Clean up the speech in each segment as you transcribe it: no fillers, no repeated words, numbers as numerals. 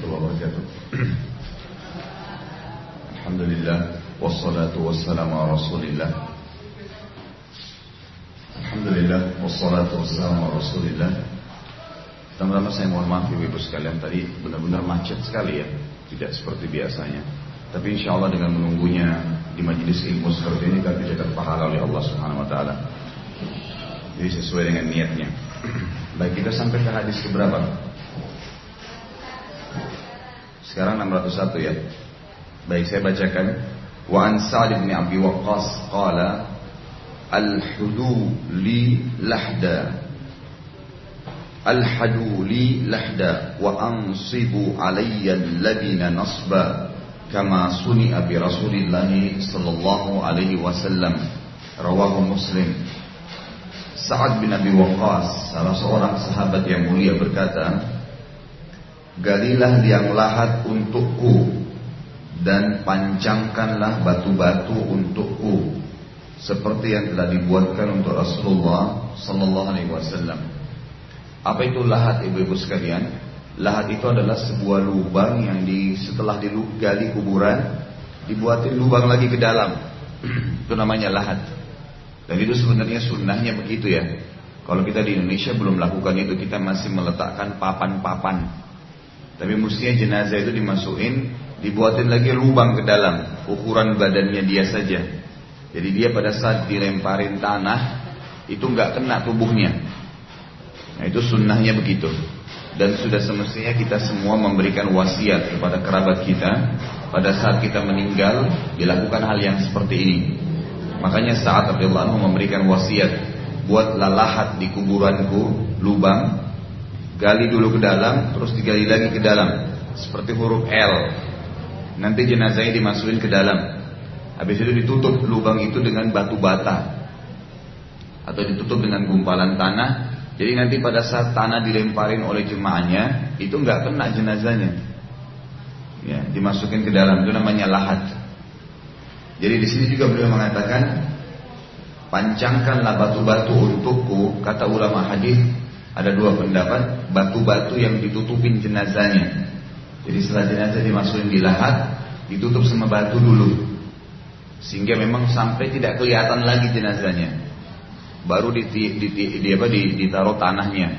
warahmatullahi wabarakatuh. Alhamdulillah wassalatu wassalamu ala Rasulillah. Alhamdulillah wassalatu wassalamu ala Rasulillah. Pertama-tama saya mohon maaf ibu-ibu sekalian, tadi benar-benar macet sekali ya, tidak seperti biasanya. Tapi insya Allah dengan menunggunya di majelis ilmu seperti ini kami dicatat pahala oleh Allah Subhanahu Wa Taala. Jadi sesuai dengan niatnya. Baik, kita sampai ke hadis keberapa? Sekarang 601 ya. Baik, saya bacakan. Wa an Sa'd bin Abi Waqqas qala al-hudu li lahda al-hadu li lahda wa ansibu alayya al-labina nasba kama suni'a bi Rasulillah sallallahu alaihi wasallam. Rawahu Muslim. Sa'ad bin Abi Waqqas, salah seorang sahabat yang mulia, berkata, galilah liang lahat untukku dan pancangkanlah batu-batu untukku seperti yang telah dibuatkan untuk Rasulullah sallallahu alaihi wasallam. Apa itu lahat, ibu-ibu sekalian? Lahat itu adalah sebuah lubang yang setelah digali kuburan dibuatin lubang lagi ke dalam. Itu namanya lahat. Dan itu sebenarnya sunnahnya begitu ya. Kalau kita di Indonesia belum lakukan itu, kita masih meletakkan papan-papan. Tapi mestinya jenazah itu dimasukin, dibuatin lagi lubang ke dalam, ukuran badannya dia saja. Jadi dia pada saat dilemparin tanah itu nggak kena tubuhnya. Nah itu sunnahnya begitu. Dan sudah semestinya kita semua memberikan wasiat kepada kerabat kita pada saat kita meninggal dilakukan hal yang seperti ini. Makanya Sa'ad radhiyallahu anhu memberikan wasiat, buatlah lahat di kuburanku lubang, gali dulu ke dalam, terus digali lagi ke dalam seperti huruf L. Nanti jenazahnya dimasukin ke dalam. Habis itu ditutup lubang itu dengan batu bata atau ditutup dengan gumpalan tanah. Jadi nanti pada saat tanah dilemparin oleh jemaahnya itu nggak kena jenazahnya, ya, dimasukin ke dalam. Itu namanya lahat. Jadi di sini juga beliau mengatakan, pancangkanlah batu-batu untukku. Kata ulama hadis ada dua pendapat, batu-batu yang ditutupin jenazahnya. Jadi setelah jenazah dimasukin di lahat, ditutup sama batu dulu, sehingga memang sampai tidak kelihatan lagi jenazahnya. Baru ditaruh tanahnya.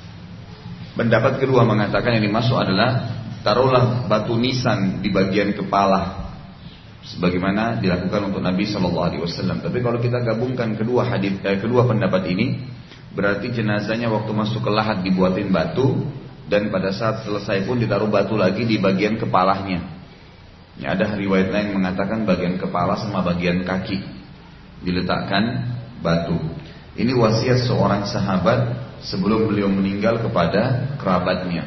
Pendapat kedua mengatakan yang dimaksud adalah taruhlah batu nisan di bagian kepala, sebagaimana dilakukan untuk Nabi Shallallahu Alaihi Wasallam. Tapi kalau kita gabungkan kedua pendapat ini, berarti jenazahnya waktu masuk ke lahat dibuatin batu, dan pada saat selesai pun ditaruh batu lagi di bagian kepalanya. Ya, ada riwayat lain mengatakan bagian kepala sama bagian kaki diletakkan batu. Ini wasiat seorang sahabat sebelum beliau meninggal kepada kerabatnya.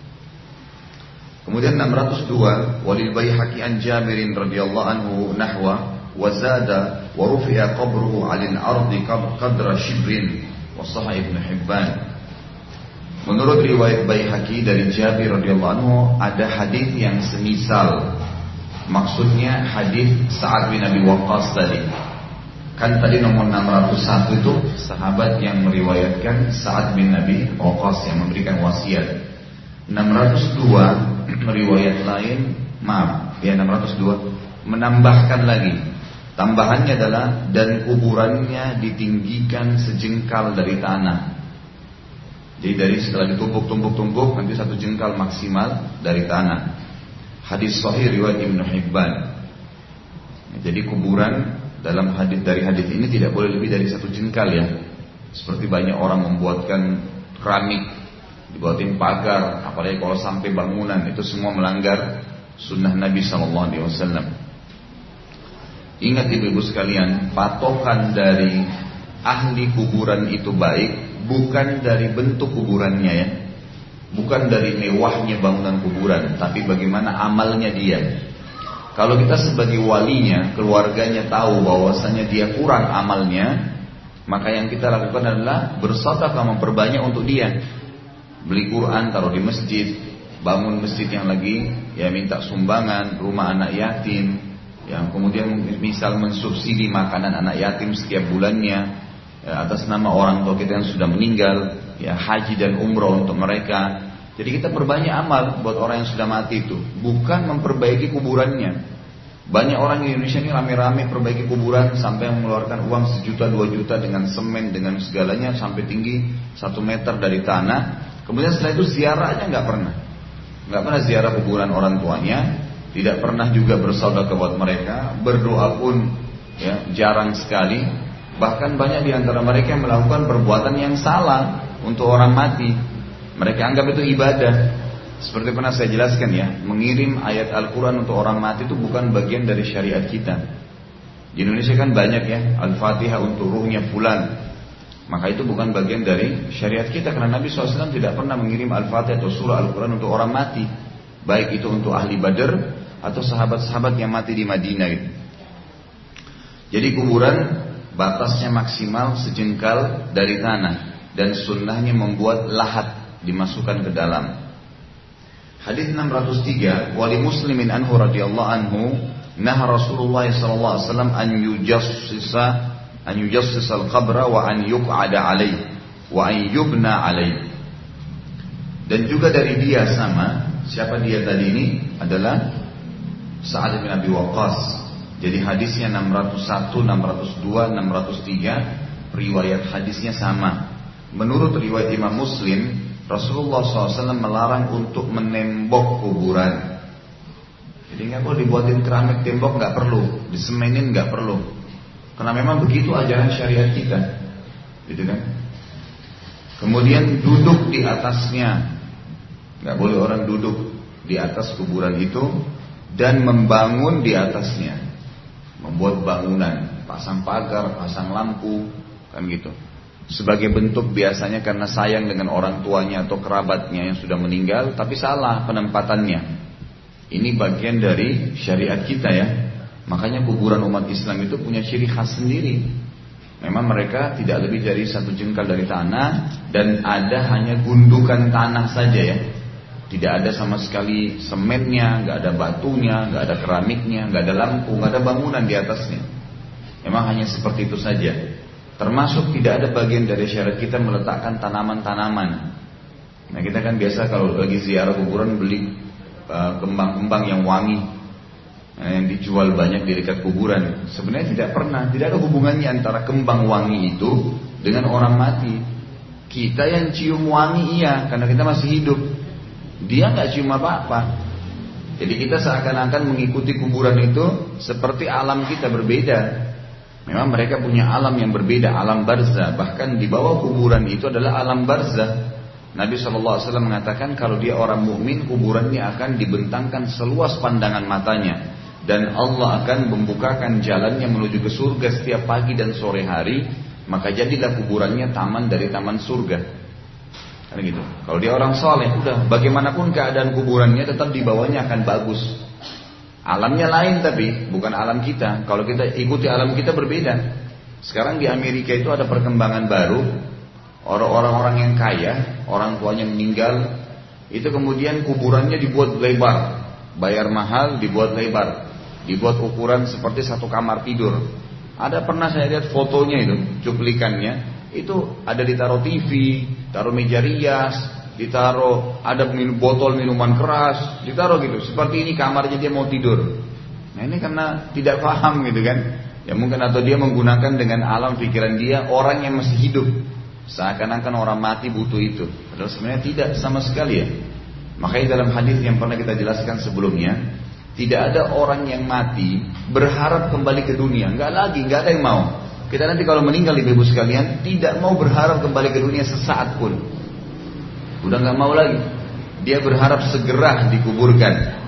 Kemudian 602, walil Baihaqi an Jabirin radhiyallahu anhu nahwa wa zada wa rufi'a qabruhu 'alal ardi qadra shibrin wa sahih Ibnu Hibban. Menurut riwayat Baihaqi dari Jabir radhiyallahu anhu ada hadis yang semisal. Maksudnya hadis Sa'ad bin Abi Waqqas tadi. Kan tadi nomor 601 itu sahabat yang meriwayatkan Sa'ad bin Abi Waqqas yang memberikan wasiat. 602 riwayat lain, 602 menambahkan lagi. Tambahannya adalah dan kuburannya ditinggikan sejengkal dari tanah. Jadi dari setelah ditumpuk-tumpuk nanti satu jengkal maksimal dari tanah. Hadis sahih riwayat Ibnu Hibban. Jadi kuburan dalam dari hadis ini tidak boleh lebih dari satu jengkal ya. Seperti banyak orang membuatkan keramik, dibuatin pagar, apalagi kalau sampai bangunan, itu semua melanggar sunnah Nabi SAW. Ingat ibu-ibu sekalian, patokan dari ahli kuburan itu baik bukan dari bentuk kuburannya ya, bukan dari mewahnya bangunan kuburan, tapi bagaimana amalnya dia. Kalau kita sebagai walinya, keluarganya tahu bahwasanya dia kurang amalnya, maka yang kita lakukan adalah bersedekah, memperbanyak untuk dia. Beli Quran, taruh di masjid, bangun masjid yang lagi, ya minta sumbangan, rumah anak yatim, yang kemudian misal mensubsidi makanan anak yatim setiap bulannya, ya, atas nama orang tua kita yang sudah meninggal, ya haji dan umroh untuk mereka. Jadi kita perbanyak amal buat orang yang sudah mati itu, bukan memperbaiki kuburannya. Banyak orang di Indonesia ini rame-rame perbaiki kuburan sampai mengeluarkan uang 1 juta 2 juta dengan semen, dengan segalanya sampai tinggi 1 meter dari tanah. Kemudian setelah itu ziarahnya nggak pernah ziarah kuburan orang tuanya, tidak pernah juga bersedekah buat mereka, berdoa pun ya jarang sekali. Bahkan banyak di antara mereka yang melakukan perbuatan yang salah untuk orang mati. Mereka anggap itu ibadah. Seperti pernah saya jelaskan ya, mengirim ayat Al-Quran untuk orang mati itu bukan bagian dari syariat kita. Di Indonesia kan banyak ya, Al-Fatihah untuk ruhnya fulan. Maka itu bukan bagian dari syariat kita, karena Nabi SAW tidak pernah mengirim Al-Fatihah atau surah Al-Quran untuk orang mati. Baik itu untuk ahli Badar atau sahabat-sahabat yang mati di Madinah gitu. Jadi kuburan batasnya maksimal sejengkal dari tanah, dan sunnahnya membuat lahat dimasukkan ke dalam. Hadis 603, wali Muslimin anhu radhiyallahu anhu, nah Rasulullah sallallahu alaihi wasallam an yujassisa al-qabra wa an yuq'ada alaihi wa an yubna alaihi. Dan juga dari dia sama, siapa dia tadi ini adalah Sa'ad bin Abi Waqqas. Jadi hadisnya 601, 602, 603, riwayat hadisnya sama. Menurut riwayat Imam Muslim, Rasulullah SAW melarang untuk menembok kuburan. Jadi nggak perlu dibuatin keramik tembok, nggak perlu, disemenin nggak perlu, karena memang begitu ajaran syariat kita, gitu kan. Kemudian duduk di atasnya, nggak boleh orang duduk di atas kuburan itu, dan membangun di atasnya, membuat bangunan, pasang pagar, pasang lampu, kan gitu. Sebagai bentuk biasanya karena sayang dengan orang tuanya atau kerabatnya yang sudah meninggal, tapi salah penempatannya. Ini bagian dari syariat kita ya. Makanya kuburan umat Islam itu punya ciri khas sendiri. Memang mereka tidak lebih dari 1 jengkal dari tanah, dan ada hanya gundukan tanah saja ya. Tidak ada sama sekali semennya, nggak ada batunya, nggak ada keramiknya, nggak ada lampu, nggak ada bangunan di atasnya. Memang hanya seperti itu saja. Termasuk tidak ada bagian dari syariat kita meletakkan tanaman-tanaman. Nah kita kan biasa kalau lagi ziarah kuburan beli kembang-kembang yang wangi, yang dijual banyak di dekat kuburan. Sebenarnya tidak ada hubungannya antara kembang wangi itu dengan orang mati. Kita yang cium wangi iya, karena kita masih hidup. Dia nggak cium apa-apa. Jadi kita seakan-akan mengikuti kuburan itu seperti alam kita berbeda. Memang mereka punya alam yang berbeda, alam barzah. Bahkan di bawah kuburan itu adalah alam barzah. Nabi SAW mengatakan kalau dia orang mukmin, kuburannya akan dibentangkan seluas pandangan matanya, dan Allah akan membukakan jalannya menuju ke surga setiap pagi dan sore hari. Maka jadilah kuburannya taman dari taman surga. Karena gitu. Kalau dia orang soleh, udah bagaimanapun keadaan kuburannya tetap di bawahnya akan bagus. Alamnya lain tapi bukan alam kita. Kalau kita ikuti alam kita berbeda. Sekarang di Amerika itu ada perkembangan baru. Orang-orang yang kaya, orang tuanya meninggal, itu kemudian kuburannya dibuat lebar, bayar mahal, dibuat lebar, dibuat ukuran seperti 1 kamar tidur. Ada pernah saya lihat fotonya itu, cuplikannya, itu ada ditaruh TV, taruh meja rias, ditaruh ada botol minuman keras, ditaruh gitu. Seperti ini kamarnya dia mau tidur. Nah ini karena tidak paham gitu kan. Ya mungkin atau dia menggunakan dengan alam pikiran dia orang yang masih hidup. Seakan-akan orang mati butuh itu. Padahal sebenarnya tidak sama sekali ya. Makanya dalam hadis yang pernah kita jelaskan sebelumnya, tidak ada orang yang mati berharap kembali ke dunia. Nggak ada yang mau. Kita nanti kalau meninggal ibu-ibu sekalian tidak mau berharap kembali ke dunia sesaat pun. Udah nggak mau lagi. Dia berharap segera dikuburkan.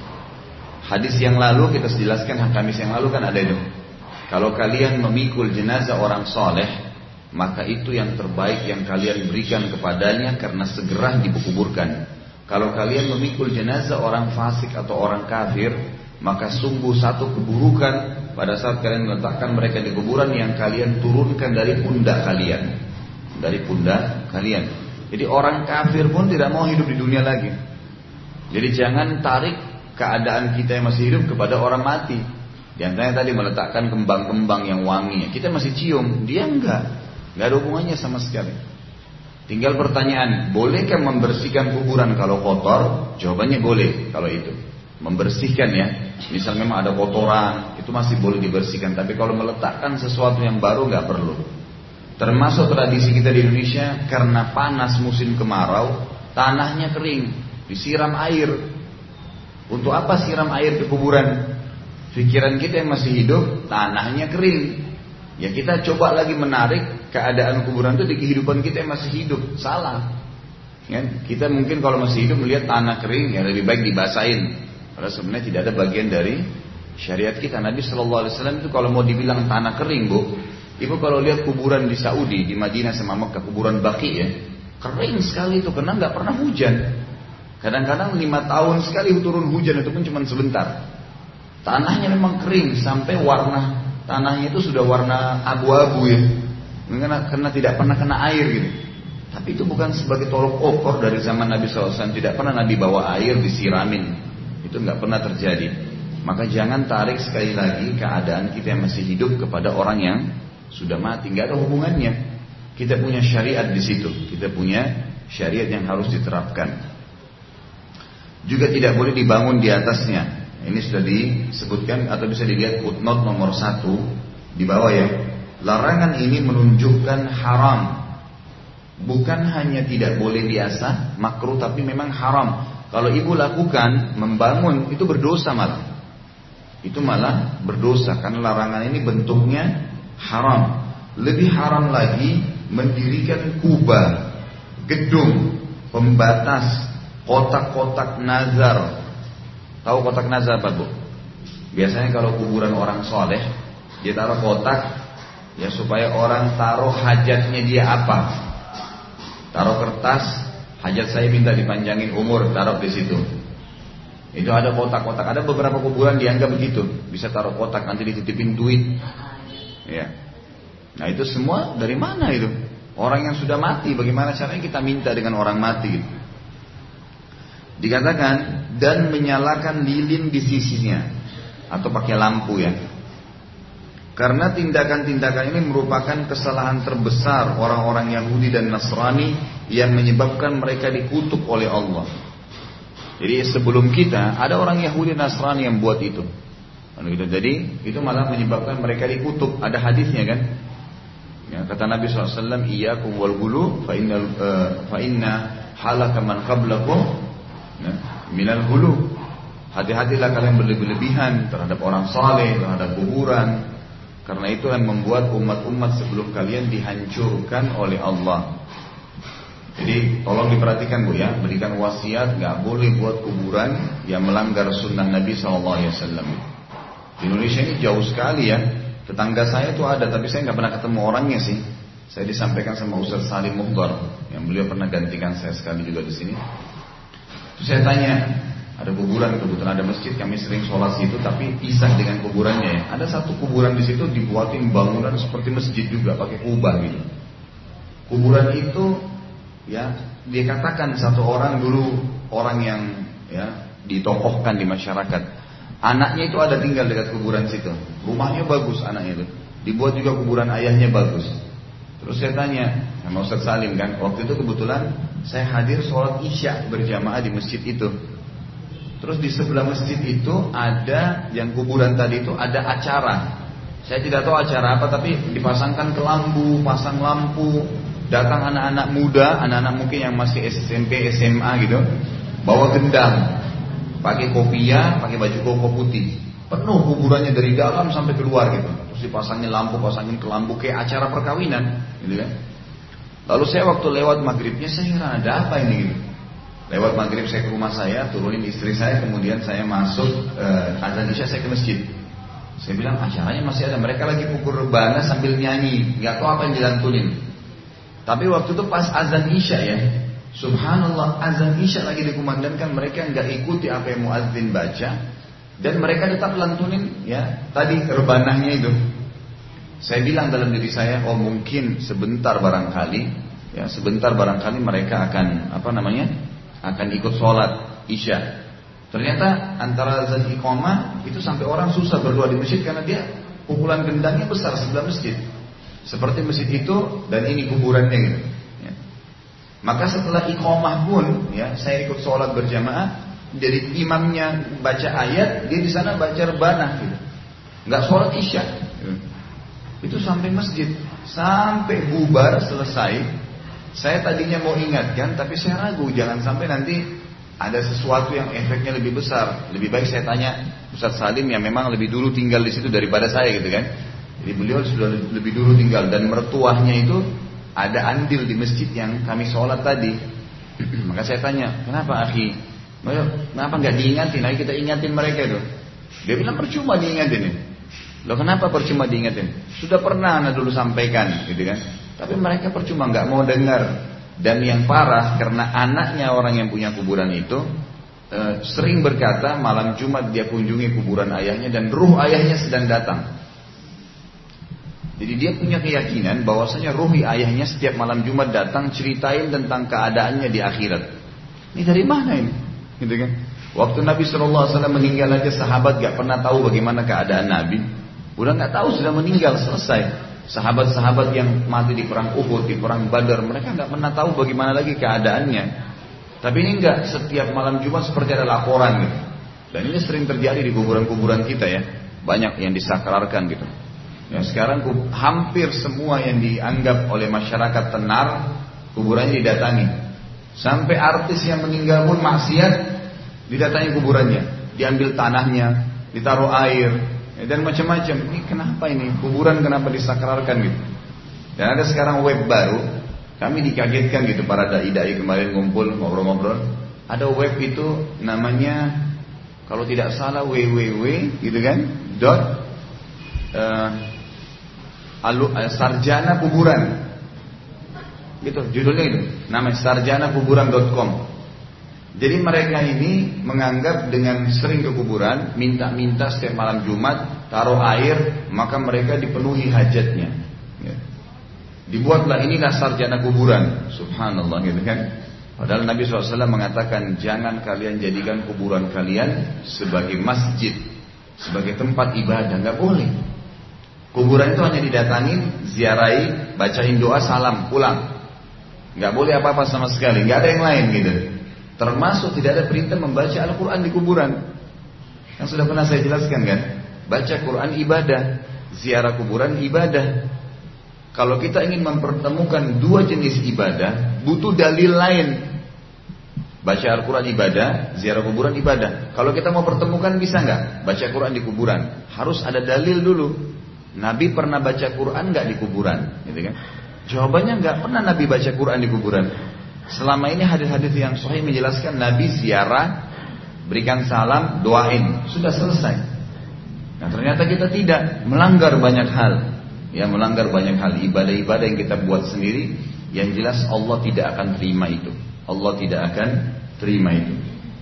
Hadis yang lalu kita jelaskan, Kamis yang lalu kan ada itu. Kalau kalian memikul jenazah orang soleh, maka itu yang terbaik yang kalian berikan kepadanya karena segera dikuburkan. Kalau kalian memikul jenazah orang fasik atau orang kafir, maka sungguh satu keburukan pada saat kalian meletakkan mereka di kuburan yang kalian turunkan dari pundak kalian. Dari pundak kalian. Jadi orang kafir pun tidak mau hidup di dunia lagi. Jadi jangan tarik keadaan kita yang masih hidup kepada orang mati. Di antaranya tadi meletakkan kembang-kembang yang wangi, kita masih cium, dia enggak ada hubungannya sama sekali. Tinggal pertanyaan, bolehkah membersihkan kuburan kalau kotor? Jawabannya boleh kalau itu. Membersihkan ya. Misal memang ada kotoran, itu masih boleh dibersihkan. Tapi kalau meletakkan sesuatu yang baru nggak perlu. Termasuk tradisi kita di Indonesia, karena panas musim kemarau, tanahnya kering, disiram air. Untuk apa siram air ke kuburan? Pikiran kita yang masih hidup, tanahnya kering. Ya kita coba lagi menarik keadaan kuburan itu di kehidupan kita yang masih hidup. Salah ya, kita mungkin kalau masih hidup melihat tanah kering, ya lebih baik dibasahin. Karena sebenarnya tidak ada bagian dari syariat kita. Nabi SAW itu kalau mau dibilang tanah kering, Bu, Ibu kalau lihat kuburan di Saudi, di Madinah sama Mekah, kuburan Baqi ya, kering sekali itu karena nggak pernah hujan. Kadang-kadang 5 tahun sekali turun hujan, itu pun cuma sebentar. Tanahnya memang kering sampai warna tanahnya itu sudah warna abu-abu ya, karena tidak pernah kena air gitu. Tapi itu bukan sebagai tolok ukur dari zaman Nabi SAW. Tidak pernah Nabi bawa air disiramin, itu nggak pernah terjadi. Maka jangan tarik sekali lagi keadaan kita yang masih hidup kepada orang yang sudah mati, nggak ada hubungannya. Kita punya syariat di situ, kita punya syariat yang harus diterapkan. Juga tidak boleh dibangun di atasnya. Ini sudah disebutkan atau bisa dilihat footnote nomor 1 di bawah ya. Larangan ini menunjukkan haram. Bukan hanya tidak boleh biasa, makruh, tapi memang haram. Kalau ibu lakukan, membangun, itu berdosa malah. Itu malah berdosa, karena larangan ini bentuknya haram. Lebih haram lagi mendirikan kubah, gedung, pembatas, kotak-kotak nazar. Tahu kotak nazar apa, Bu? Biasanya kalau kuburan orang soleh, dia taruh kotak, ya supaya orang taruh hajatnya dia apa. Taruh kertas, hajat saya minta dipanjangin umur, taruh di situ. Itu ada kotak-kotak. Ada beberapa kuburan dianggap begitu, bisa taruh kotak nanti dititipin duit. Ya. Nah itu semua dari mana itu? Orang yang sudah mati, bagaimana caranya kita minta dengan orang mati gitu? Dikatakan dan menyalakan lilin di sisinya atau pakai lampu ya. Karena tindakan-tindakan ini merupakan kesalahan terbesar orang-orang Yahudi dan Nasrani yang menyebabkan mereka dikutuk oleh Allah. Jadi sebelum kita ada orang Yahudi dan Nasrani yang buat itu. Jadi itu malah menyebabkan mereka dikutuk. Ada hadisnya kan? Ya, kata Nabi SAW, iyyakum wal ghulu fa inna halaka man qablakum minal ghulu. Hati-hatilah kalian berlebihan terhadap orang saleh, terhadap kuburan, karena itu yang membuat umat-umat sebelum kalian dihancurkan oleh Allah. Jadi tolong diperhatikan Bu ya, berikan wasiat, nggak boleh buat kuburan yang melanggar sunnah Nabi SAW. Di Indonesia ini jauh sekali ya. Tetangga saya itu ada, tapi saya nggak pernah ketemu orangnya sih. Saya disampaikan sama Ustaz Salim Muhdar, yang beliau pernah gantikan saya sekali juga di sini. Terus saya tanya, ada kuburan, kebetulan ada masjid, kami sering sholat situ, tapi pisah dengan kuburannya ya. Ada satu kuburan di situ dibuatin bangunan seperti masjid juga, pakai kubah gitu. Kuburan itu, ya, dia katakan satu orang dulu orang yang ya ditokohkan di masyarakat. Anaknya itu ada tinggal dekat kuburan situ. Rumahnya bagus anaknya itu. Dibuat juga kuburan ayahnya bagus. Terus saya tanya sama Ustaz Salim kan, waktu itu kebetulan saya hadir sholat isya berjamaah di masjid itu. Terus di sebelah masjid itu ada yang kuburan tadi itu ada acara. Saya tidak tahu acara apa, tapi dipasangkan kelambu, pasang lampu. Datang anak-anak muda, anak-anak mungkin yang masih SMP, SMA gitu, bawa gendang, pakai kopiah, pakai baju koko putih, penuh kuburannya dari dalam sampai keluar gitu. Terus dipasangin lampu, pasangin kelambu kayak acara perkawinan, gitu kan. Lalu saya waktu lewat maghribnya saya heran ada apa ini gitu. Lewat maghrib saya ke rumah saya, turunin istri saya, kemudian saya masuk azan isya saya ke masjid. Saya bilang acaranya masih ada, mereka lagi pukul rebana sambil nyanyi, nggak tahu apa yang dilantunin. Tapi waktu itu pas azan isya ya, subhanallah, azan isya lagi dikumandangkan, mereka nggak ikuti apa yang muadzin baca, dan mereka tetap lantunin ya tadi rebanahnya itu. Saya bilang dalam diri saya, oh mungkin sebentar barangkali, ya sebentar barangkali mereka akan akan ikut sholat isya. Ternyata antara azan iqamah itu sampai orang susah berdoa di masjid karena dia pukulan gendangnya besar sebelah masjid. Seperti masjid itu dan ini kuburannya gitu. Ya. Maka setelah iqamah pun, ya, saya ikut sholat berjamaah, jadi imamnya baca ayat, dia di sana baca rebanah, gitu. Nggak sholat isya, gitu. Itu sampai masjid, sampai bubar selesai. Saya tadinya mau ingatkan, tapi saya ragu, jangan sampai nanti ada sesuatu yang efeknya lebih besar. Lebih baik saya tanya Ustaz Salim yang memang lebih dulu tinggal di situ daripada saya, gitu kan. Jadi beliau sudah lebih dulu tinggal, dan mertuahnya itu ada andil di masjid yang kami sholat tadi. Maka saya tanya, kenapa akhi? Kenapa nggak diingatin? Ayo kita ingatin mereka itu. Dia bilang percuma diingatin. Loh, kenapa percuma diingatin? Sudah pernah anak dulu sampaikan, gitu kan. Tapi mereka percuma, nggak mau dengar. Dan yang parah, karena anaknya orang yang punya kuburan itu sering berkata malam Jumat dia kunjungi kuburan ayahnya dan ruh ayahnya sedang datang. Jadi dia punya keyakinan bahwasanya ruh ayahnya setiap malam Jumat datang ceritain tentang keadaannya di akhirat. Ini dari mana ini? Gitu kan? Waktu Nabi SAW meninggal aja sahabat gak pernah tahu bagaimana keadaan Nabi. Udah gak tahu sudah meninggal, selesai. Sahabat-sahabat yang mati di perang Uhud, di perang Badar, mereka gak pernah tahu bagaimana lagi keadaannya. Tapi ini enggak, setiap malam Jumat seperti ada laporan gitu. Dan ini sering terjadi di kuburan-kuburan kita ya. Banyak yang disakralkan gitu. Ya, sekarang hampir semua yang dianggap oleh masyarakat tenar kuburannya didatangi. Sampai artis yang meninggal pun maksiat didatangi kuburannya, diambil tanahnya, ditaruh air, ya, dan macam-macam. Ini kenapa ini? Kuburan kenapa disakralkan gitu? Dan ada sekarang web baru, kami dikagetkan gitu, para dai-dai kemarin ngumpul ngobrol-ngobrol. Ada web itu namanya kalau tidak salah www gitu kan sarjana kuburan, gitu judulnya itu, namanya sarjanakuburan.com. Jadi mereka ini menganggap dengan sering ke kuburan, minta-minta setiap malam Jumat, taruh air, maka mereka dipenuhi hajatnya. Ya. Dibuatlah inilah sarjana kuburan, subhanallah gitu kan. Padahal Nabi SAW mengatakan jangan kalian jadikan kuburan kalian sebagai masjid, sebagai tempat ibadah, nggak boleh. Kuburan itu hanya didatangin, ziarahi, bacain doa, salam, pulang. Nggak boleh apa-apa sama sekali, nggak ada yang lain gitu. Termasuk tidak ada perintah membaca Al-Quran di kuburan. Yang sudah pernah saya jelaskan kan, baca Quran ibadah, ziarah kuburan ibadah. Kalau kita ingin mempertemukan dua jenis ibadah, butuh dalil lain. Baca Al-Quran ibadah, ziarah kuburan ibadah. Kalau kita mau pertemukan bisa nggak? Baca Quran di kuburan, harus ada dalil dulu. Nabi pernah baca Quran nggak di kuburan, gitu kan? Jawabannya nggak pernah Nabi baca Quran di kuburan. Selama ini hadis-hadis yang sahih menjelaskan Nabi ziarah, berikan salam, doain, sudah selesai. Nah ternyata kita tidak, melanggar banyak hal, ya melanggar banyak hal, ibadah-ibadah yang kita buat sendiri, yang jelas Allah tidak akan terima itu. Allah tidak akan terima itu.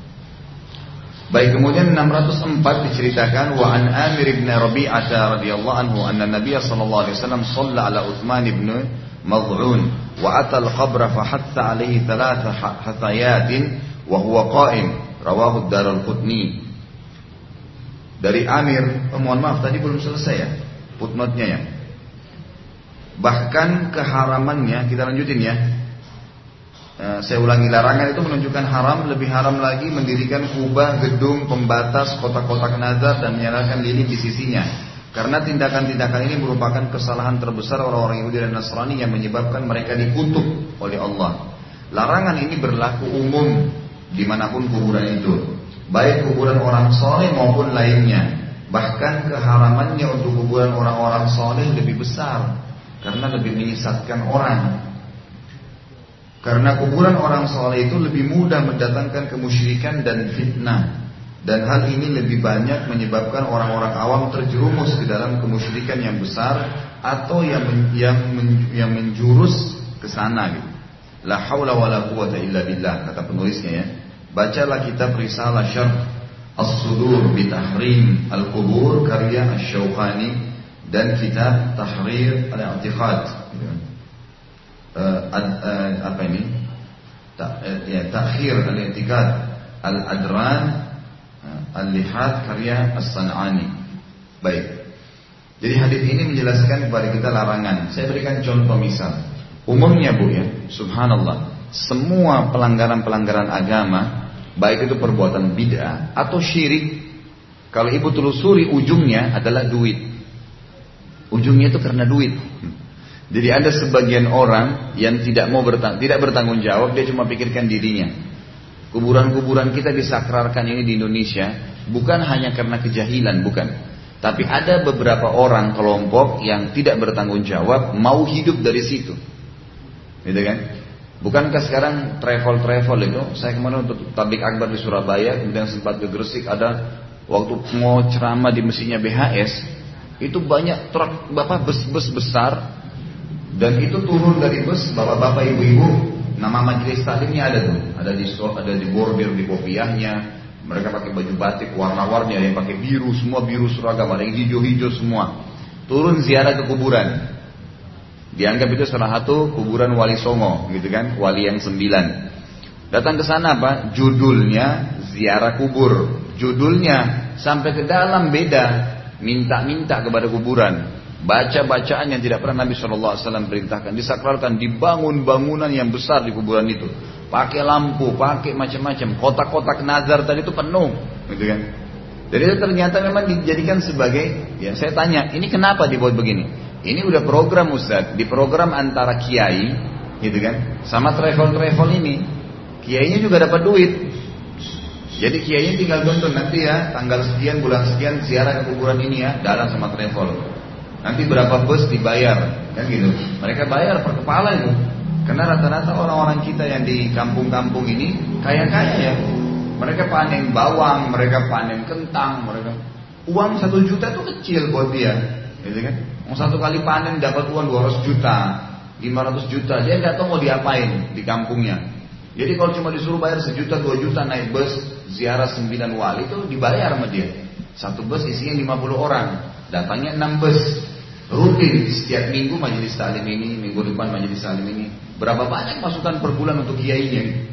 Baik, kemudian 604 diceritakan wa an Amir ibn Rabi'ah radhiyallahu anhu anna Nabiy sallallahu alaihi wasallam shalla ala Utsman ibn Mad'un wa ata al-qabr fa hatta alaihi thalatha hathayatin wa huwa qa'im, rawahu ad-Daraqutni. Dari Amir, mohon maaf tadi belum selesai ya footnote-nya ya. Bahkan keharamannya, kita lanjutin ya. Saya ulangi, larangan itu menunjukkan haram, lebih haram lagi mendirikan kubah, gedung, pembatas, kotak-kotak nazar dan menyalakan lilin di sisinya. Karena tindakan-tindakan ini merupakan kesalahan terbesar orang-orang Yahudi dan Nasrani yang menyebabkan mereka dikutuk oleh Allah. Larangan ini berlaku umum dimanapun kuburan itu, baik kuburan orang soleh maupun lainnya. Bahkan keharamannya untuk kuburan orang-orang soleh lebih besar, karena lebih menyesatkan orang. Karena kuburan orang soleh itu lebih mudah mendatangkan kemusyrikan dan fitnah. Dan hal ini lebih banyak menyebabkan orang-orang awam terjerumus ke dalam kemusyrikan yang besar atau yang menjurus ke sana gitu. La haula wala quwwata illa billah, kata penulisnya ya. Bacalah kitab Risalah Syarh As-Sudur bi Tahrim Al-Qubur karya Asy-Syaukhani dan kitab Tahrir Al-I'tiqad. Apa ini? Takhir Al-I'tiqad Al-Adran Al-Lihat karya As-San'ani. Baik. Jadi hadis ini menjelaskan kepada kita larangan. Saya berikan contoh misal. Umumnya Bu ya, subhanallah, semua pelanggaran-pelanggaran agama, baik itu perbuatan bid'ah atau syirik, kalau ibu telusuri ujungnya adalah duit. Ujungnya itu karena duit. Jadi ada sebagian orang yang tidak bertanggung jawab, dia cuma pikirkan dirinya. Kuburan-kuburan kita disakralkan ini di Indonesia bukan hanya karena kejahilan, bukan. Tapi ada beberapa orang kelompok yang tidak bertanggung jawab mau hidup dari situ, gitu kan? Bukankah sekarang travel itu? Saya kemarin untuk tablik akbar di Surabaya, kemudian sempat ke Gresik, ada waktu mau ceramah di mesinnya BHS, itu banyak truk bus besar, dan itu turun dari bus bapak-bapak ibu-ibu, nama majelis taklimnya ada tuh, ada di bordir di kopiahnya. Mereka pakai baju batik warna-warni, ada yang pakai biru, semua biru seragam, ada yang hijau-hijau semua. Turun ziarah ke kuburan. Dianggap itu salah satu kuburan Wali Songo, gitu kan, wali yang 9. Datang ke sana apa? Judulnya ziarah kubur. Judulnya sampai ke dalam beda, minta-minta kepada kuburan. Baca-bacaan yang tidak pernah Nabi SAW perintahkan, disakralkan, dibangun bangunan yang besar di kuburan itu. Pakai lampu, pakai macam-macam. Kotak-kotak nazar tadi itu penuh, gitu kan. Jadi ternyata memang dijadikan sebagai, ya saya tanya, ini kenapa dibuat begini? Ini udah program Ustaz, di program antara kiai, gitu kan, sama travel ini. Kiainya juga dapat duit. Jadi kiainya tinggal tonton nanti ya, tanggal sekian, bulan sekian, ziarah ke kuburan ini ya, dalam sama travel. Nanti berapa bus dibayar, kan gitu. Mereka bayar per kepala itu. Karena rata-rata orang-orang kita yang di kampung-kampung ini kaya-kaya ya. Mereka panen bawang, mereka panen kentang, mereka uang 1 juta itu kecil buat dia, gitu kan? Mau 1 kali panen dapat uang 200 juta, 500 juta, dia nggak tahu mau diapain di kampungnya. Jadi kalau cuma disuruh bayar 1 juta, 2 juta naik bus ziarah 9 wali itu dibayar sama dia. 1 bus isinya 50 orang, datangnya 6 bus. Rutin setiap minggu majelis taklim ini, minggu depan majelis taklim ini. Berapa banyak masukan per bulan untuk kiainya?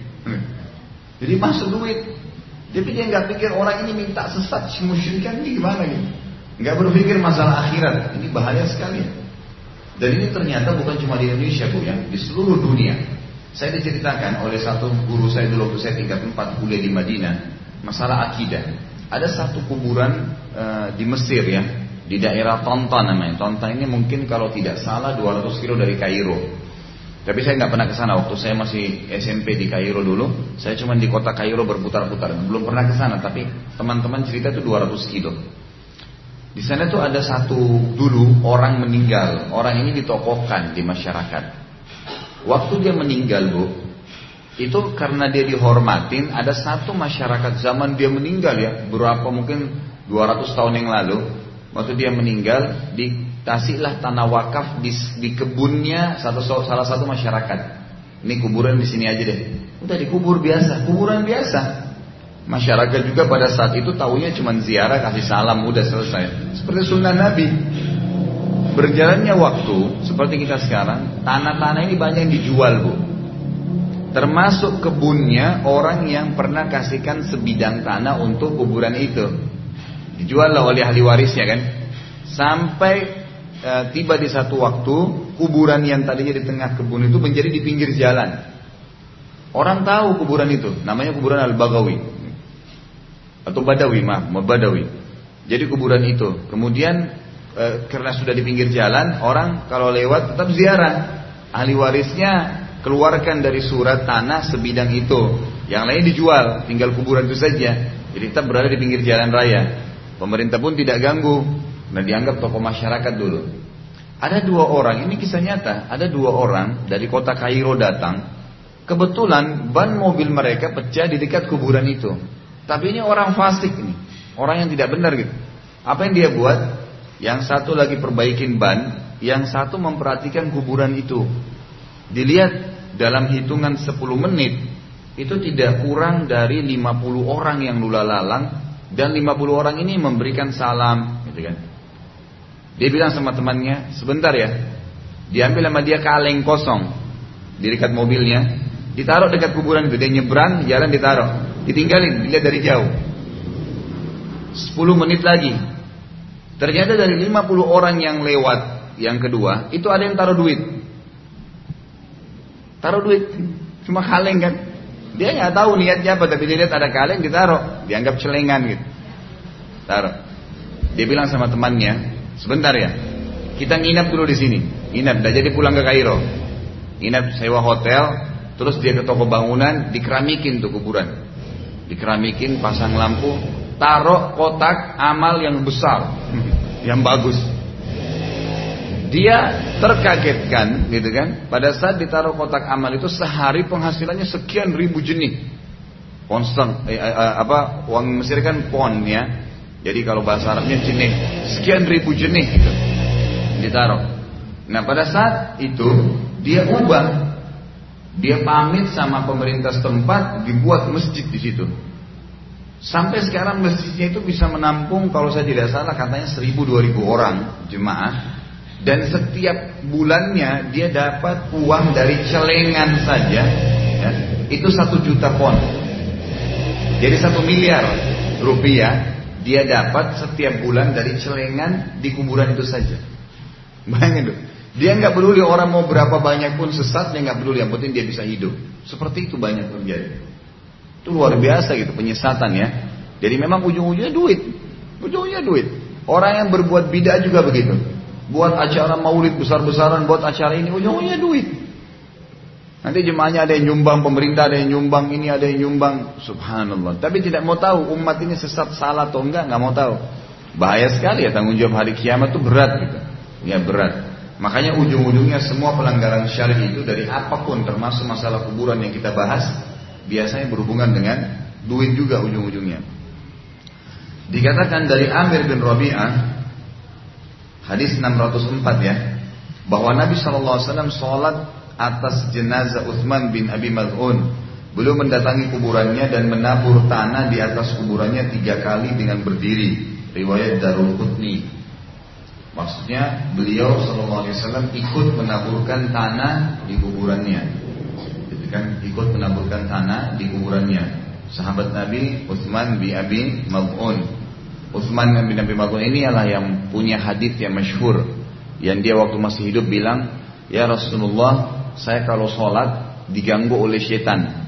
Jadi masuk duit. Jadi dia nggak pikir orang ini minta sesat, musyrikan ini gimana gitu. Nggak berpikir masalah akhirat. Ini bahaya sekali. Dan ini ternyata bukan cuma di Indonesia Bu ya, di seluruh dunia. Saya diceritakan oleh satu guru saya dulu waktu saya tingkat 4 kuliah di Madinah, masalah akidah. Ada satu kuburan di Mesir ya. Di daerah Tonton namanya. Tonton ini mungkin kalau tidak salah 200 kilo dari Kairo. Tapi saya nggak pernah ke sana waktu saya masih SMP di Kairo dulu. Saya cuma di kota Kairo berputar-putar, belum pernah ke sana. Tapi teman-teman cerita itu 200 kilo. Di sana tuh ada satu dulu orang meninggal. Orang ini ditokohkan di masyarakat. Waktu dia meninggal Bu, itu karena dia dihormatin. Ada satu masyarakat zaman dia meninggal ya, berapa mungkin 200 tahun yang lalu. Waktu dia meninggal, dikasihlah tanah wakaf di kebunnya salah satu masyarakat. Ini kuburan di sini aja deh. Udah dikubur biasa, kuburan biasa. Masyarakat juga pada saat itu taunya cuma ziarah, kasih salam, udah selesai. Seperti sunnah Nabi. Berjalannya waktu, seperti kita sekarang, tanah-tanah ini banyak yang dijual Bu. Termasuk kebunnya orang yang pernah kasihkan sebidang tanah untuk kuburan itu. Dijual lah oleh ahli warisnya kan. Sampai tiba di satu waktu kuburan yang tadinya di tengah kebun itu menjadi di pinggir jalan. Orang tahu kuburan itu, namanya kuburan Al-Bagawi atau Badawi, Badawi. Jadi kuburan itu. Kemudian karena sudah di pinggir jalan, orang kalau lewat tetap ziarah. Ahli warisnya keluarkan dari surat tanah sebidang itu. Yang lain dijual, tinggal kuburan itu saja. Jadi tetap berada di pinggir jalan raya. Pemerintah pun tidak ganggu. Nah dianggap tokoh masyarakat dulu. Ada 2 orang, ini kisah nyata. Ada 2 orang dari kota Kairo datang. Kebetulan ban mobil mereka pecah di dekat kuburan itu. Tapi ini orang fasik ini, orang yang tidak benar gitu. Apa yang dia buat? Yang satu lagi perbaikin ban, yang satu memperhatikan kuburan itu. Dilihat dalam hitungan 10 menit, itu tidak kurang dari 50 orang yang lula-lalang. Dan 50 orang ini memberikan salam, gitu kan. Dia bilang sama temannya, sebentar ya. Diambil sama dia kaleng kosong di dekat mobilnya, ditaruh dekat kuburan itu. Dia nyebrang, jalan ditaruh, ditinggalin, dilihat dari jauh. 10 menit lagi, ternyata dari 50 orang yang lewat, yang kedua, itu ada yang taruh duit. Taruh duit. cuma kaleng kan. Dia nggak tahu niatnya apa, tapi dia lihat ada kaleng ditaruh, dianggap celengan gitu. Taruh. Dia bilang sama temannya, sebentar ya, kita nginap dulu di sini. Nginap, dah jadi pulang ke Kairo. Nginap sewa hotel, terus dia ke toko bangunan, dikeramikin tuh kuburan. Dikeramikin, pasang lampu, taruh kotak amal yang besar, yang bagus. Dia terkagetkan, gitu kan? Pada saat ditaruh kotak amal itu sehari penghasilannya sekian ribu jenih. Konstan, uang Mesir kan pon ya. Jadi kalau bahasa Arabnya jenih, sekian ribu jenih gitu. Ditaruh. Nah pada saat itu dia ubah, dia pamit sama pemerintah setempat, dibuat masjid di situ. Sampai sekarang masjidnya itu bisa menampung, kalau saya tidak salah katanya 1.000-2.000 orang jemaah. Dan setiap bulannya dia dapat uang dari celengan saja ya, itu 1 juta pon. Jadi 1 miliar rupiah dia dapat setiap bulan dari celengan di kuburan itu saja. Bayangin tuh. Dia nggak peduli orang mau berapa banyak pun sesat, dia nggak peduli, yang penting dia bisa hidup. Seperti itu banyak terjadi. Itu luar biasa gitu penyesatan ya. Jadi memang ujung-ujungnya duit. Ujungnya duit. Orang yang berbuat bid'ah juga begitu. Buat acara maulid besar-besaran, buat acara ini, ujung-ujungnya duit. Nanti jemaahnya ada yang nyumbang, pemerintah ada yang nyumbang, ini ada yang nyumbang. Subhanallah. Tapi tidak mau tahu umat ini sesat salah atau enggak mau tahu. Bahaya sekali ya, tanggung jawab hari kiamat itu berat gitu. Ya berat. Makanya ujung-ujungnya semua pelanggaran syar'i itu dari apapun, termasuk masalah kuburan yang kita bahas, biasanya berhubungan dengan duit juga ujung-ujungnya. Dikatakan dari Amir bin Rabi'ah, hadis 604 ya, bahwa Nabi SAW sholat atas jenazah Uthman bin Abi Mad'un. Beliau mendatangi kuburannya dan menabur tanah di atas kuburannya 3 kali dengan berdiri. Riwayat Darulqutni. Maksudnya beliau SAW ikut menaburkan tanah di kuburannya. Jadi kan ikut menaburkan tanah di kuburannya. Sahabat Nabi Uthman bin Abi Mad'un. Uthman bin Abi Mad'un ini adalah yang punya hadis yang masyhur, yang dia waktu masih hidup bilang, ya Rasulullah, saya kalau sholat diganggu oleh setan,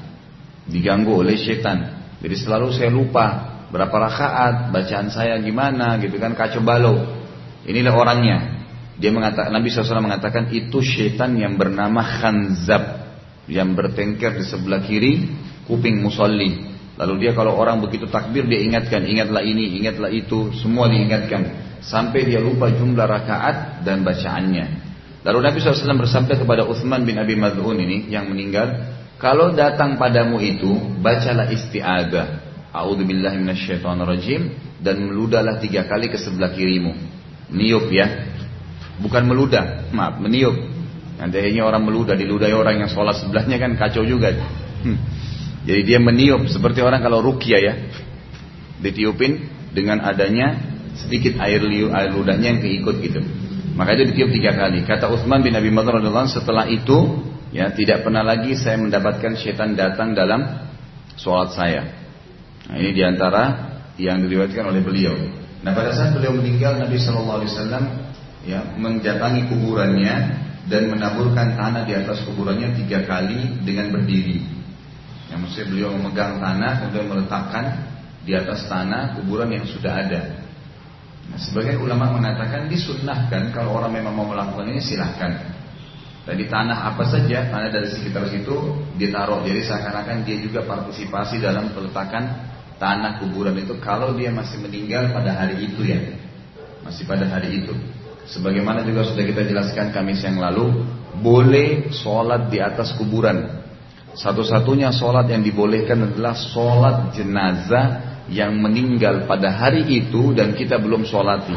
jadi selalu saya lupa berapa rakaat, bacaan saya gimana, gitu kan, kacau balau. Inilah orangnya. Dia mengatakan, Nabi SAW mengatakan itu setan yang bernama Khanzab, yang bertengker di sebelah kiri kuping musolli. Lalu dia kalau orang begitu takbir dia ingatkan, ingatlah ini, ingatlah itu, semua diingatkan sampai dia lupa jumlah rakaat dan bacaannya. Lalu Nabi SAW bersabda kepada Uthman bin Abi Mad'un ini yang meninggal, kalau datang padamu itu bacalah isti'adzah, a'udzubillahi minasyaitonirrajim, dan meludahlah 3 kali ke sebelah kirimu. Niup ya, bukan meludah, maaf, meniup. Nanti orang meludah, diludahi orang yang sholat sebelahnya kan kacau juga. Jadi dia meniup seperti orang kalau ruqyah ya, ditiupin dengan adanya sedikit air ludahnya yang keikut gitu. Maka itu ditiup 3 kali. Kata Uthman bin Abi Mad'un radhiyallahu anhu, setelah itu ya tidak pernah lagi saya mendapatkan setan datang dalam sholat saya. Nah, ini diantara yang diriwayatkan oleh beliau. Nah pada saat beliau meninggal, Nabi SAW ya mendatangi kuburannya dan menaburkan tanah di atas kuburannya 3 kali dengan berdiri. Yang maksudnya beliau memegang tanah kemudian meletakkan di atas tanah kuburan yang sudah ada. Nah, sebagian ulama mengatakan disunnahkan kalau orang memang mau melakukan ini silahkan. Tadi tanah apa saja, tanah dari sekitar situ ditaruh. Jadi seakan-akan dia juga partisipasi dalam peletakan tanah kuburan itu kalau dia masih meninggal pada hari itu ya, masih pada hari itu. Sebagaimana juga sudah kita jelaskan Kamis yang lalu, boleh sholat di atas kuburan. Satu-satunya sholat yang dibolehkan adalah sholat jenazah yang meninggal pada hari itu dan kita belum sholati.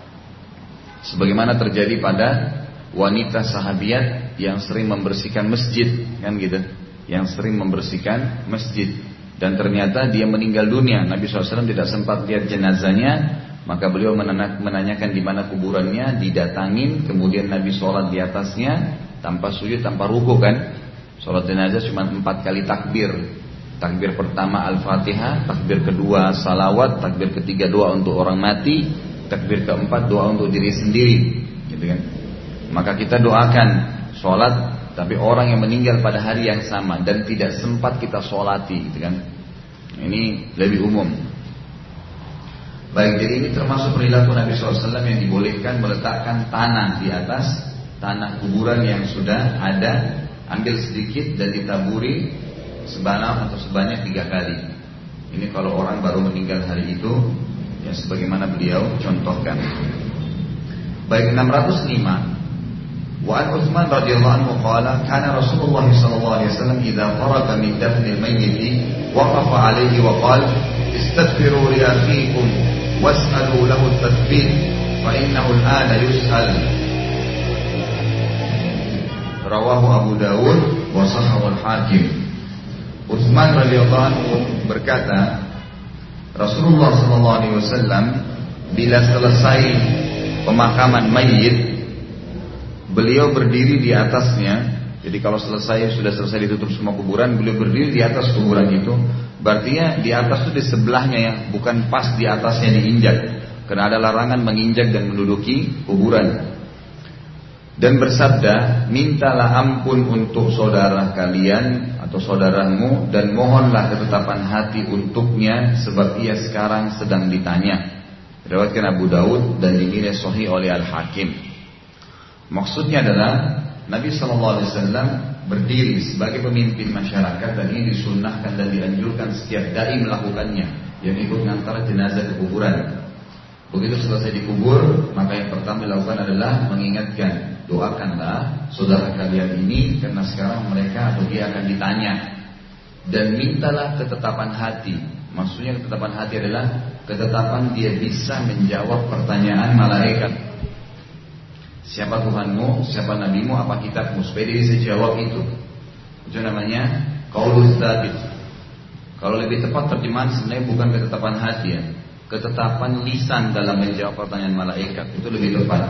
Sebagaimana terjadi pada wanita sahabiat yang sering membersihkan masjid, kan gitu, yang sering membersihkan masjid dan ternyata dia meninggal dunia. Nabi SAW tidak sempat lihat jenazahnya, maka beliau menanyakan di mana kuburannya, didatangin, kemudian Nabi sholat di atasnya tanpa sujud, tanpa ruku kan. Sholat jenazah cuma 4 kali takbir. Takbir pertama Al-Fatihah, takbir kedua salawat, takbir ketiga doa untuk orang mati, takbir keempat doa untuk diri sendiri, gitu kan. Maka kita doakan sholat Tapi orang yang meninggal pada hari yang sama dan tidak sempat kita sholati, gitu kan? Ini lebih umum. Baik, jadi ini termasuk perilaku Nabi SAW yang dibolehkan meletakkan tanah di atas tanah kuburan yang sudah ada, ambil sedikit dan ditaburi sebanyak 3 kali. Ini kalau orang baru meninggal hari itu, ya sebagaimana beliau contohkan. Baik, 605. Wa an Utsman radhiyallahu anhu qala kana Rasulullah sallallahu alaihi wasallam idza faraga min dafnil mayyit waqafa alaihi wa qala istaghfiru li akhikum was'alu lahu at-tathbit fa innahu al-ana yus'al. Rawahu Abu Dawud wa sahahu al-Hakim. Utsman radhiyallahu anhu berkata, Rasulullah sallallahu alaihi wasallam bila selesai pemakaman mayit, beliau berdiri di atasnya. Jadi kalau sudah selesai ditutup semua kuburan, beliau berdiri di atas kuburan itu. Berarti di atas itu di sebelahnya ya, bukan pas di atasnya diinjak. Karena ada larangan menginjak dan menduduki kuburan. Dan bersabda, mintalah ampun untuk saudara kalian atau saudaramu dan mohonlah ketetapan hati untuknya sebab ia sekarang sedang ditanya. Diriwayatkan Abu Daud dan dinilai sahih oleh Al-Hakim. Maksudnya adalah Nabi SAW berdiri sebagai pemimpin masyarakat dan ini disunnahkan dan dianjurkan setiap dai melakukannya, yang ikut mengantar jenazah ke kuburan. Begitu selesai dikubur, maka yang pertama dilakukan adalah mengingatkan, doakanlah saudara kalian ini karena sekarang mereka atau dia akan ditanya, dan mintalah ketetapan hati. Maksudnya ketetapan hati adalah ketetapan dia bisa menjawab pertanyaan malaikat. Siapa Tuhanmu, siapa Nabimu, apa kitabmu, supaya dia bisa jawab itu. Itu namanya qaulul tsabit. Kalau lebih tepat terjemahan sebenarnya bukan ketetapan hati ya, ketetapan lisan dalam menjawab pertanyaan malaikat, itu lebih tepat.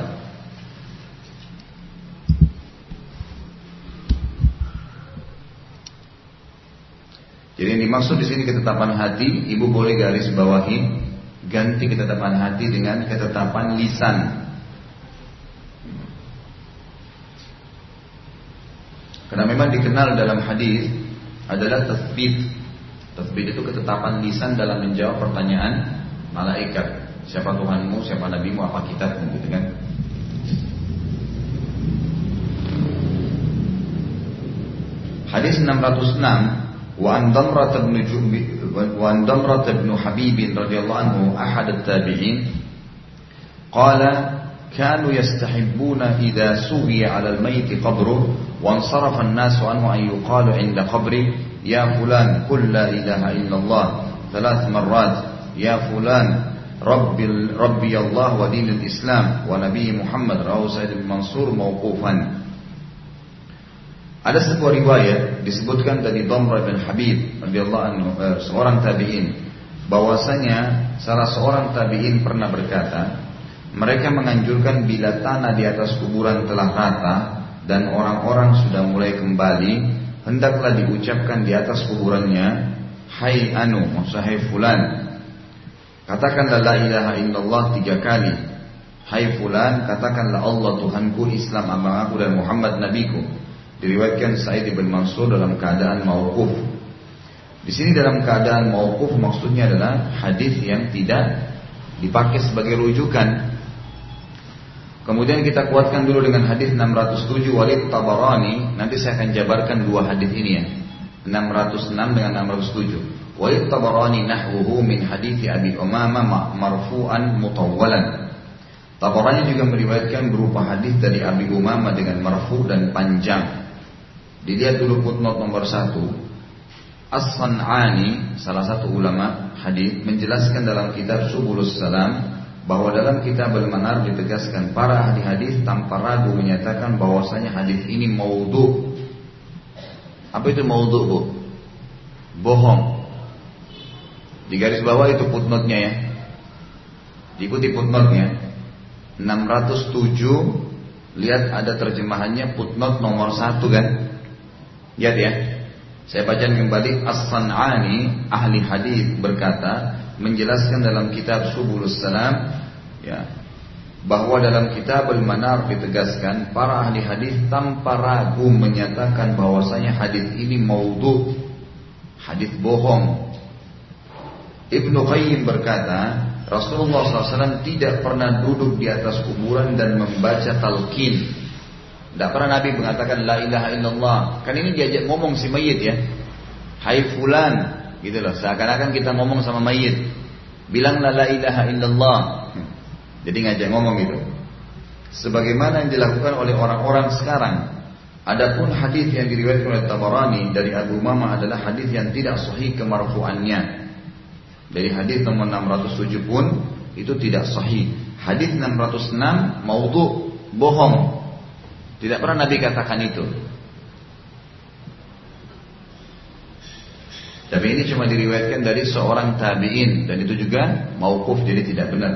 Jadi yang dimaksud di sini ketetapan hati, ibu boleh garis bawahi, ganti ketetapan hati dengan ketetapan lisan. Karena memang dikenal dalam hadis adalah tathbit. Tathbit itu ketetapan lisan dalam menjawab pertanyaan malaikat. Siapa Tuhanmu, siapa Nabimu, apa kitabmu, gitu kan? Hadis 606, wa an Damrah bin Habib radhiyallahu anhu ahad at-tabi'in qala كانوا يستحبون إذا سوي على الميت قبره وانصرف الناس عنه أن يقال عند قبره يا فلان قل لا إله إلا الله 3 مرات يا فلان ربي الله ودين الإسلام ونبي محمد رواه سعيد بن منصور موقوفا. Ada sebuah riwayat disebutkan dari Damrah bin Habib radhiyallahu anhu, seorang tabi'in, bahwasanya salah seorang tabi'in pernah berkata, mereka menganjurkan bila tanah di atas kuburan telah rata dan orang-orang sudah mulai kembali, hendaklah diucapkan di atas kuburannya, hai anu, maksudnya hai fulan, katakanlah la ilaha illallah 3 kali. Hai fulan, katakanlah Allah Tuhanku, Islam agamaku dan Muhammad nabiku. Diriwayatkan Sa'id bin Mansur dalam keadaan mauquf. Di sini dalam keadaan mauquf maksudnya adalah hadis yang tidak dipakai sebagai rujukan. Kemudian kita kuatkan dulu dengan hadis 607 Walid Tabarani. Nanti saya akan jabarkan 2 hadis ini ya, 606 dengan 607. Walid Tabarani nahwuhu min hadis Abi Umamah marfu'an mutawwalan. Tabarani juga meriwayatkan berupa hadis dari Abi Umamah dengan marfu' dan panjang. Dilihat dulu footnote nomor 1. As-San'ani, salah satu ulama hadis, menjelaskan dalam kitab Subulus Salam bahwa dalam kitab Al-Manar ditegaskan para ahli hadis tanpa ragu menyatakan bahwasanya hadis ini maudhu. Apa itu maudhu, Bu? Bohong. Di garis bawah itu footnote-nya ya. Diikuti footnote-nya. 607, lihat ada terjemahannya footnote nomor 1 kan? Lihat ya. Saya bacakan kembali. As-San'ani, ahli hadis, berkata, menjelaskan dalam kitab Subulus Salam ya, bahwa dalam Kitab Al-Manar ditegaskan para ahli hadis tanpa ragu menyatakan bahwasanya hadis ini maudhu, hadis bohong. Ibnu Qayyim berkata, Rasulullah SAW tidak pernah duduk di atas kuburan dan membaca talqin. Tidak pernah Nabi mengatakan la ilaha illallah. Kan ini diajak ngomong si mayit ya. Hai fulan, gitu loh. Seakan-akan kita ngomong sama mayit. Bilanglah la ilaha illallah. Jadi ngajak ngomong gitu. Sebagaimana yang dilakukan oleh orang-orang sekarang. Adapun hadis yang diriwayatkan oleh Tabarani dari Abu Umamah adalah hadis yang tidak sahih kemarfu'annya. Dari hadis nomor 607 pun itu tidak sahih. Hadis 606 maudhu, bohong. Tidak pernah Nabi katakan itu. Tapi ini cuma diriwayatkan dari seorang tabi'in dan itu juga mauquf, jadi tidak benar.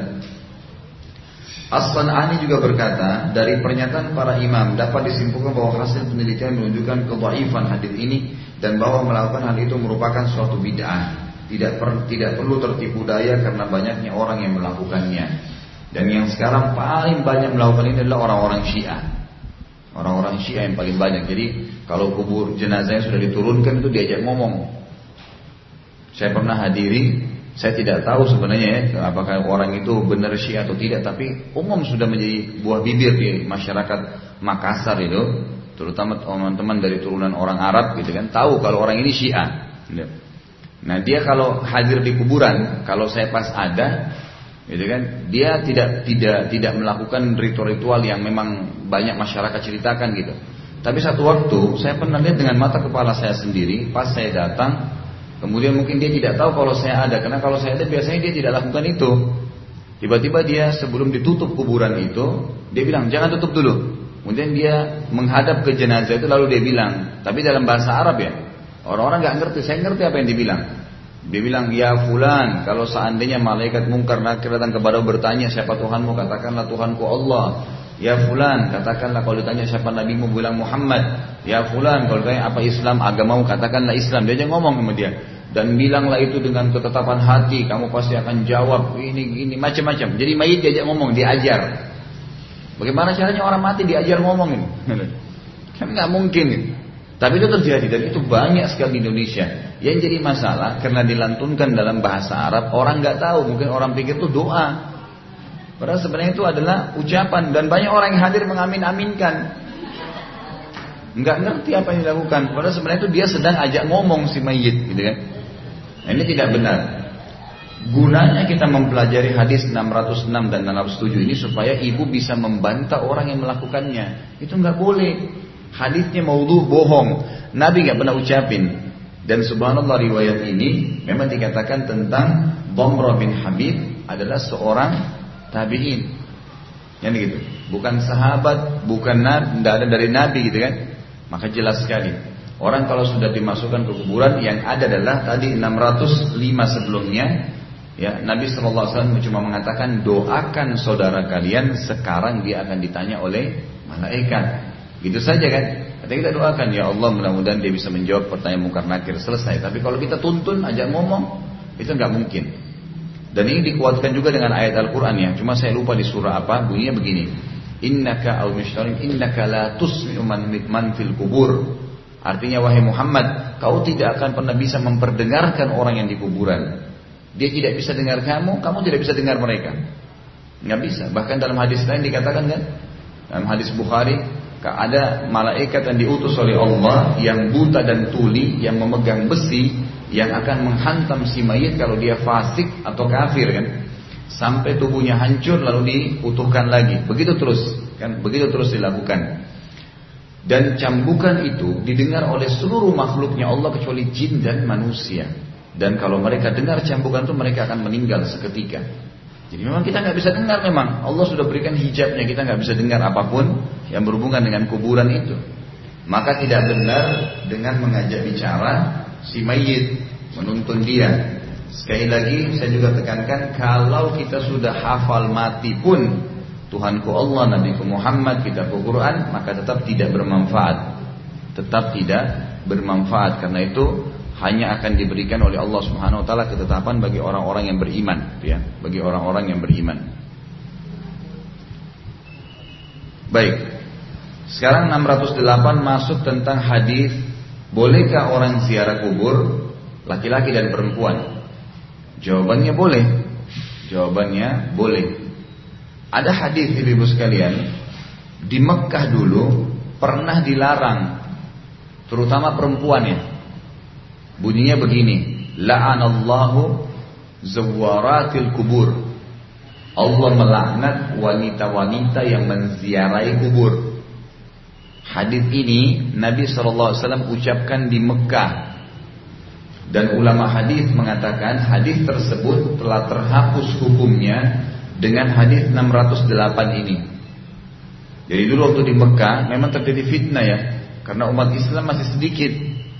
As-San'ani juga berkata, dari pernyataan para imam dapat disimpulkan bahwa hasil penelitian menunjukkan kedhaifan hadis ini dan bahwa melakukan hal itu merupakan suatu bid'ah. Tidak perlu tertipu daya karena banyaknya orang yang melakukannya. Dan yang sekarang paling banyak melakukan ini adalah orang-orang Syiah. Orang-orang Syiah yang paling banyak. Jadi kalau kubur jenazahnya sudah diturunkan itu diajak ngomong. Saya pernah hadiri, saya tidak tahu sebenarnya ya, apakah orang itu benar Syiah atau tidak, tapi umum sudah menjadi buah bibir di masyarakat Makassar itu, terutama teman-teman dari turunan orang Arab gitu kan, tahu kalau orang ini Syiah. Nah dia kalau hadir di kuburan, kalau saya pas ada, gitu kan, dia tidak melakukan ritual-ritual yang memang banyak masyarakat ceritakan gitu. Tapi satu waktu saya pernah lihat dengan mata kepala saya sendiri, pas saya datang. Kemudian mungkin dia tidak tahu kalau saya ada, karena kalau saya ada biasanya dia tidak lakukan itu. Tiba-tiba dia sebelum ditutup kuburan itu, dia bilang jangan tutup dulu. Kemudian dia menghadap ke jenazah itu lalu dia bilang, tapi dalam bahasa Arab ya. Orang-orang nggak ngerti, saya ngerti apa yang dia bilang. Dia bilang, ya fulan, kalau seandainya malaikat mungkar nakir datang kepadamu bertanya siapa Tuhanmu, katakanlah Tuhanku Allah. Ya fulan, katakanlah kalau ditanya siapa nabimu, bilang Muhammad. Ya fulan, kalau ditanya apa Islam, agamamu, katakanlah Islam. Dia aja ngomong sama dia. Dan bilanglah itu dengan ketetapan hati, kamu pasti akan jawab ini macam-macam. Jadi mayit diajak ngomong, diajar. Bagaimana caranya orang mati diajar ngomong ini? Kan nggak mungkin ini. Tapi itu terjadi dan itu banyak sekali di Indonesia. Yang jadi masalah karena dilantunkan dalam bahasa Arab, orang nggak tahu, mungkin orang pikir itu doa. Padahal sebenarnya itu adalah ucapan dan banyak orang yang hadir mengamin-aminkan. Nggak ngerti apa yang dilakukan. Padahal sebenarnya itu dia sedang ajak ngomong si mayit, gitu kan? Nah, ini tidak benar. Gunanya kita mempelajari hadis 606 dan 607 ini supaya ibu bisa membantah orang yang melakukannya. Itu nggak boleh. Hadisnya maudhu, bohong. Nabi nggak pernah ucapin. Dan subhanallah riwayat ini memang dikatakan tentang Dhamrah bin Habib adalah seorang tabi'in. Yang gitu. Bukan sahabat, bukan nabi, tidak ada dari nabi gitu kan. Maka jelas sekali. Orang kalau sudah dimasukkan ke kuburan yang ada adalah tadi 605 sebelumnya. Ya, Nabi SAW cuma mengatakan doakan saudara kalian sekarang dia akan ditanya oleh malaikat. Gitu saja kan. Nanti kita doakan ya Allah mudah-mudahan dia bisa menjawab pertanyaan mungkar nakir, selesai. Tapi kalau kita tuntun ajak ngomong itu nggak mungkin. Dan ini dikuatkan juga dengan ayat Al-Quran ya. Cuma saya lupa di surah apa, bunyinya begini. Innaka al-mishtarin innaka la tusmi'u man fil kubur. Artinya wahai Muhammad, kau tidak akan pernah bisa memperdengarkan orang yang di kuburan. Dia tidak bisa dengar kamu, kamu tidak bisa dengar mereka. Nggak bisa. Bahkan dalam hadis lain dikatakan kan, dalam hadis Bukhari, ada malaikat yang diutus oleh Allah yang buta dan tuli, yang memegang besi, yang akan menghantam si mayit kalau dia fasik atau kafir kan, sampai tubuhnya hancur lalu diutuhkan lagi. Begitu terus kan, begitu terus dilakukan. Dan cambukan itu didengar oleh seluruh makhluknya Allah kecuali jin dan manusia. Dan kalau mereka dengar cambukan itu mereka akan meninggal seketika. Jadi memang kita nggak bisa dengar, memang Allah sudah berikan hijabnya, kita nggak bisa dengar apapun yang berhubungan dengan kuburan itu. Maka tidak benar dengan mengajak bicara si mayit, menuntun dia. Sekali lagi saya juga tekankan, kalau kita sudah hafal mati pun Tuhanku Allah, Nabiku Muhammad, kitabku Quran, maka tetap tidak bermanfaat. Tetap tidak bermanfaat, karena itu hanya akan diberikan oleh Allah Subhanahu wa taala ketetapan bagi orang-orang yang beriman, ya, bagi orang-orang yang beriman. Baik. Sekarang 608 masuk tentang hadis bolehkah orang ziarah kubur laki-laki dan perempuan? Jawabannya boleh. Jawabannya boleh. Ada hadis ibu sekalian, di Mekkah dulu pernah dilarang, terutama perempuan ya. Bunyinya begini, la'anallahu zawaratil kubur. Allah melaknat wanita-wanita yang menziarahi kubur. Hadis ini Nabi SAW ucapkan di Mekkah. Dan ulama hadis mengatakan hadis tersebut telah terhapus hukumnya dengan hadis 608 ini. Jadi dulu waktu di Mekkah memang terjadi fitnah ya, karena umat Islam masih sedikit.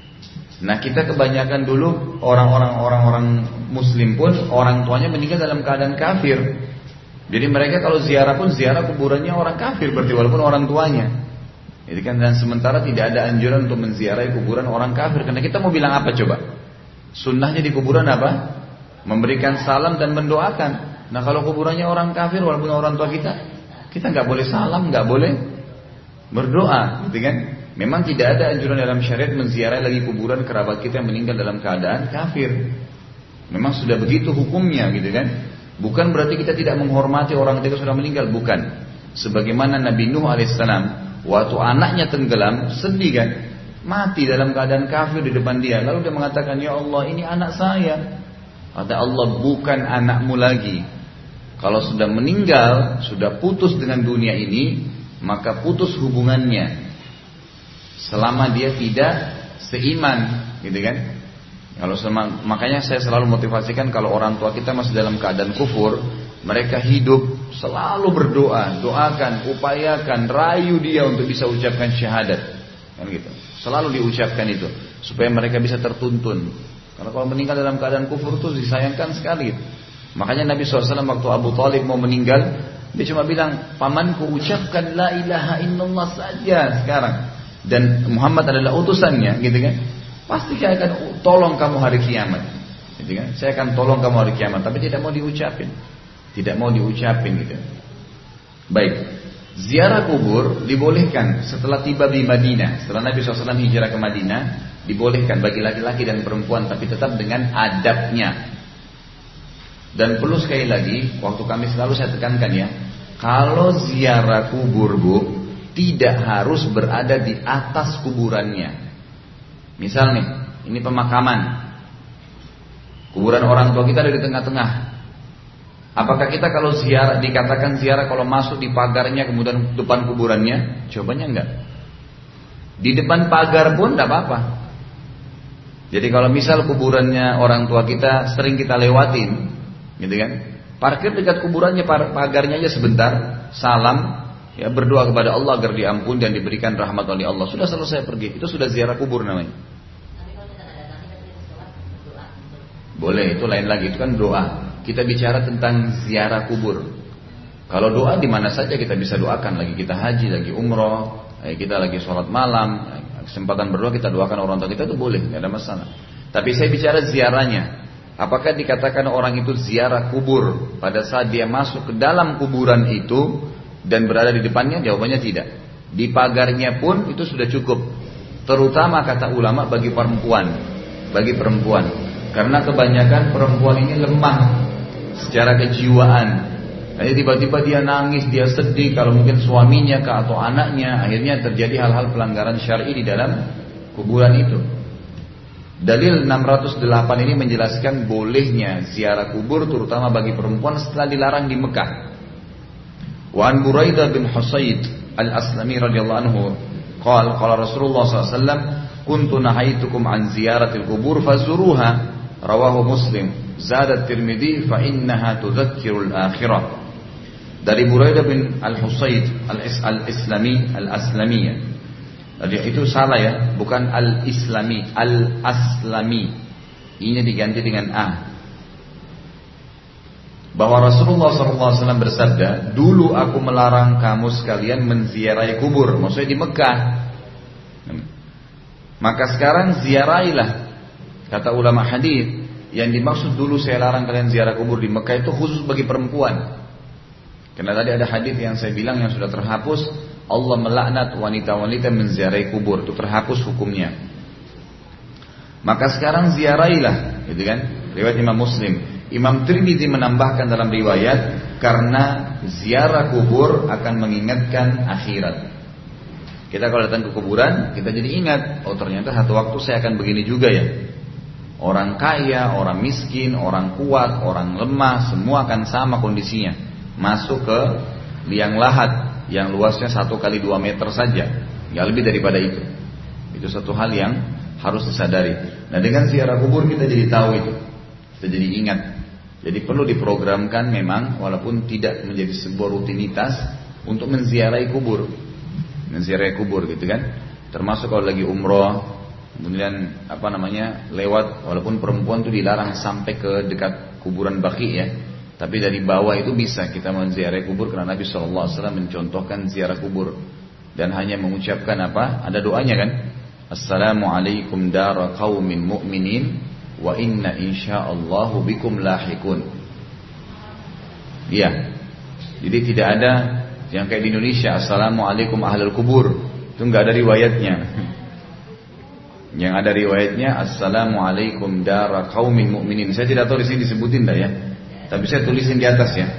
Nah kita kebanyakan dulu orang-orang Muslim pun orang tuanya meninggal dalam keadaan kafir. Jadi mereka kalau ziarah pun ziarah kuburannya orang kafir berarti walaupun orang tuanya. Jadi kan dan sementara tidak ada anjuran untuk menziarahi kuburan orang kafir, karena kita mau bilang apa coba? Sunnahnya di kuburan apa? Memberikan salam dan mendoakan. Nah kalau kuburannya orang kafir walaupun orang tua kita nggak boleh salam, nggak boleh berdoa, gitu kan? Memang tidak ada anjuran dalam syariat menziarahi lagi kuburan kerabat kita yang meninggal dalam keadaan kafir. Memang sudah begitu hukumnya, gitu kan? Bukan berarti kita tidak menghormati orang ketika sudah meninggal, bukan. Sebagaimana Nabi Nuh alaihissalam waktu anaknya tenggelam sedih kan? Mati dalam keadaan kafir di depan dia. Lalu dia mengatakan, ya Allah ini anak saya. Kata Allah, bukan anakmu lagi. Kalau sudah meninggal, sudah putus dengan dunia ini, maka putus hubungannya. Selama dia tidak seiman, gitu kan? Makanya saya selalu motivasikan kalau orang tua kita masih dalam keadaan kufur, mereka hidup selalu berdoa, doakan, upayakan, rayu dia untuk bisa ucapkan syahadat, kan gitu. Selalu diucapkan itu supaya mereka bisa tertuntun. Karena kalau meninggal dalam keadaan kufur itu disayangkan sekali. Makanya Nabi SAW waktu Abu Talib mau meninggal, dia cuma bilang, pamanku ucapkan la ilaha illallah saja sekarang, dan Muhammad adalah utusannya, gitu kan? Pasti saya akan tolong kamu hari kiamat, gitu kan? Saya akan tolong kamu hari kiamat, tapi tidak mau diucapin, gitu. Baik. Ziarah kubur dibolehkan setelah tiba di Madinah. Setelah Nabi SAW hijrah ke Madinah, dibolehkan bagi laki-laki dan perempuan, tapi tetap dengan adabnya. Dan perlu sekali lagi, waktu kami selalu saya tekankan ya, kalau ziarah kubur bu, tidak harus berada di atas kuburannya. Misal nih, ini pemakaman, kuburan orang tua kita ada di tengah-tengah. Apakah kita kalau ziarah, dikatakan ziarah kalau masuk di pagarnya kemudian depan kuburannya? Jawabannya enggak. Di depan pagar pun tidak apa-apa. Jadi kalau misal kuburannya orang tua kita sering kita lewatin, gitu kan? Parkir dekat kuburannya, pagarnya aja sebentar, salam, ya berdoa kepada Allah agar diampun dan diberikan rahmat oleh Allah. Sudah selesai pergi. Itu sudah ziarah kubur namanya. Boleh, itu lain lagi, itu kan doa. Kita bicara tentang ziarah kubur. Kalau doa di mana saja kita bisa doakan, lagi kita haji, lagi umroh, kita lagi sholat malam, kesempatan berdoa kita doakan orang tua kita itu boleh, nggak ada masalah. Tapi saya bicara ziarahnya. Apakah dikatakan orang itu ziarah kubur pada saat dia masuk ke dalam kuburan itu dan berada di depannya? Jawabannya tidak. Di pagarnya pun itu sudah cukup. Terutama kata ulama bagi perempuan. Karena kebanyakan perempuan ini lemah secara kejiwaan. Jadi tiba-tiba dia nangis, dia sedih kalau mungkin suaminya atau anaknya, akhirnya terjadi hal-hal pelanggaran syar'i di dalam kuburan itu. Dalil 608 ini menjelaskan bolehnya ziarah kubur terutama bagi perempuan setelah dilarang di Mekah. Wa an Buraidah bin Husayd al-Aslami radhiyallahu anhu qala Rasulullah SAW, kuntu nahaitukum an ziyaratil kubur fazuruha, rawahu Muslim, zada Tirmidzi fa innaha tudzakkirul akhirah. Dari Buraidah bin Al-Husayd al-Islami al-Aslamiyah. Itu salah ya, bukan al-Islami, al-Aslami. Ini diganti dengan a. Bahwa Rasulullah SAW bersabda, dulu aku melarang kamu sekalian menziarahi kubur, maksudnya di Mekah. Maka sekarang ziarahilah. Kata ulama hadis, yang dimaksud dulu saya larang kalian ziarah kubur di Mekah itu khusus bagi perempuan. Karena tadi ada hadis yang saya bilang yang sudah terhapus, Allah melaknat wanita-wanita menziarahi kubur, itu terhapus hukumnya. Maka sekarang ziarailah, gitu kan? Riwayat Imam Muslim. Imam Tirmidzi menambahkan dalam riwayat, karena ziarah kubur akan mengingatkan akhirat. Kita kalau datang ke kuburan, kita jadi ingat, oh ternyata satu waktu saya akan begini juga ya. Orang kaya, orang miskin, orang kuat, orang lemah, semua akan sama kondisinya. Masuk ke liang lahat yang luasnya 1 kali 2 meter saja, nggak lebih daripada itu. Itu satu hal yang harus disadari. Nah dengan ziarah kubur kita jadi tahu itu, kita jadi ingat. Jadi perlu diprogramkan memang, walaupun tidak menjadi sebuah rutinitas untuk menziarahi kubur. Menziarahi kubur gitu kan. Termasuk kalau lagi umroh, kemudian lewat, walaupun perempuan itu dilarang sampai ke dekat kuburan Baqi ya. Tapi dari bawah itu bisa kita menziarahi kubur, karena Nabi SAW mencontohkan ziarah kubur. Dan hanya mengucapkan apa? Ada doanya kan? Assalamualaikum dara qaumin mu'minin wa inna insyaallahu bikum lahikun. Iya. Jadi tidak ada yang kayak di Indonesia, Assalamualaikum ahlul kubur. Itu enggak ada riwayatnya. Yang ada riwayatnya Assalamualaikum dara qaumin mu'minin. Saya tidak tahu di sini disebutin enggak ya. Tapi saya tulisin di atas ya.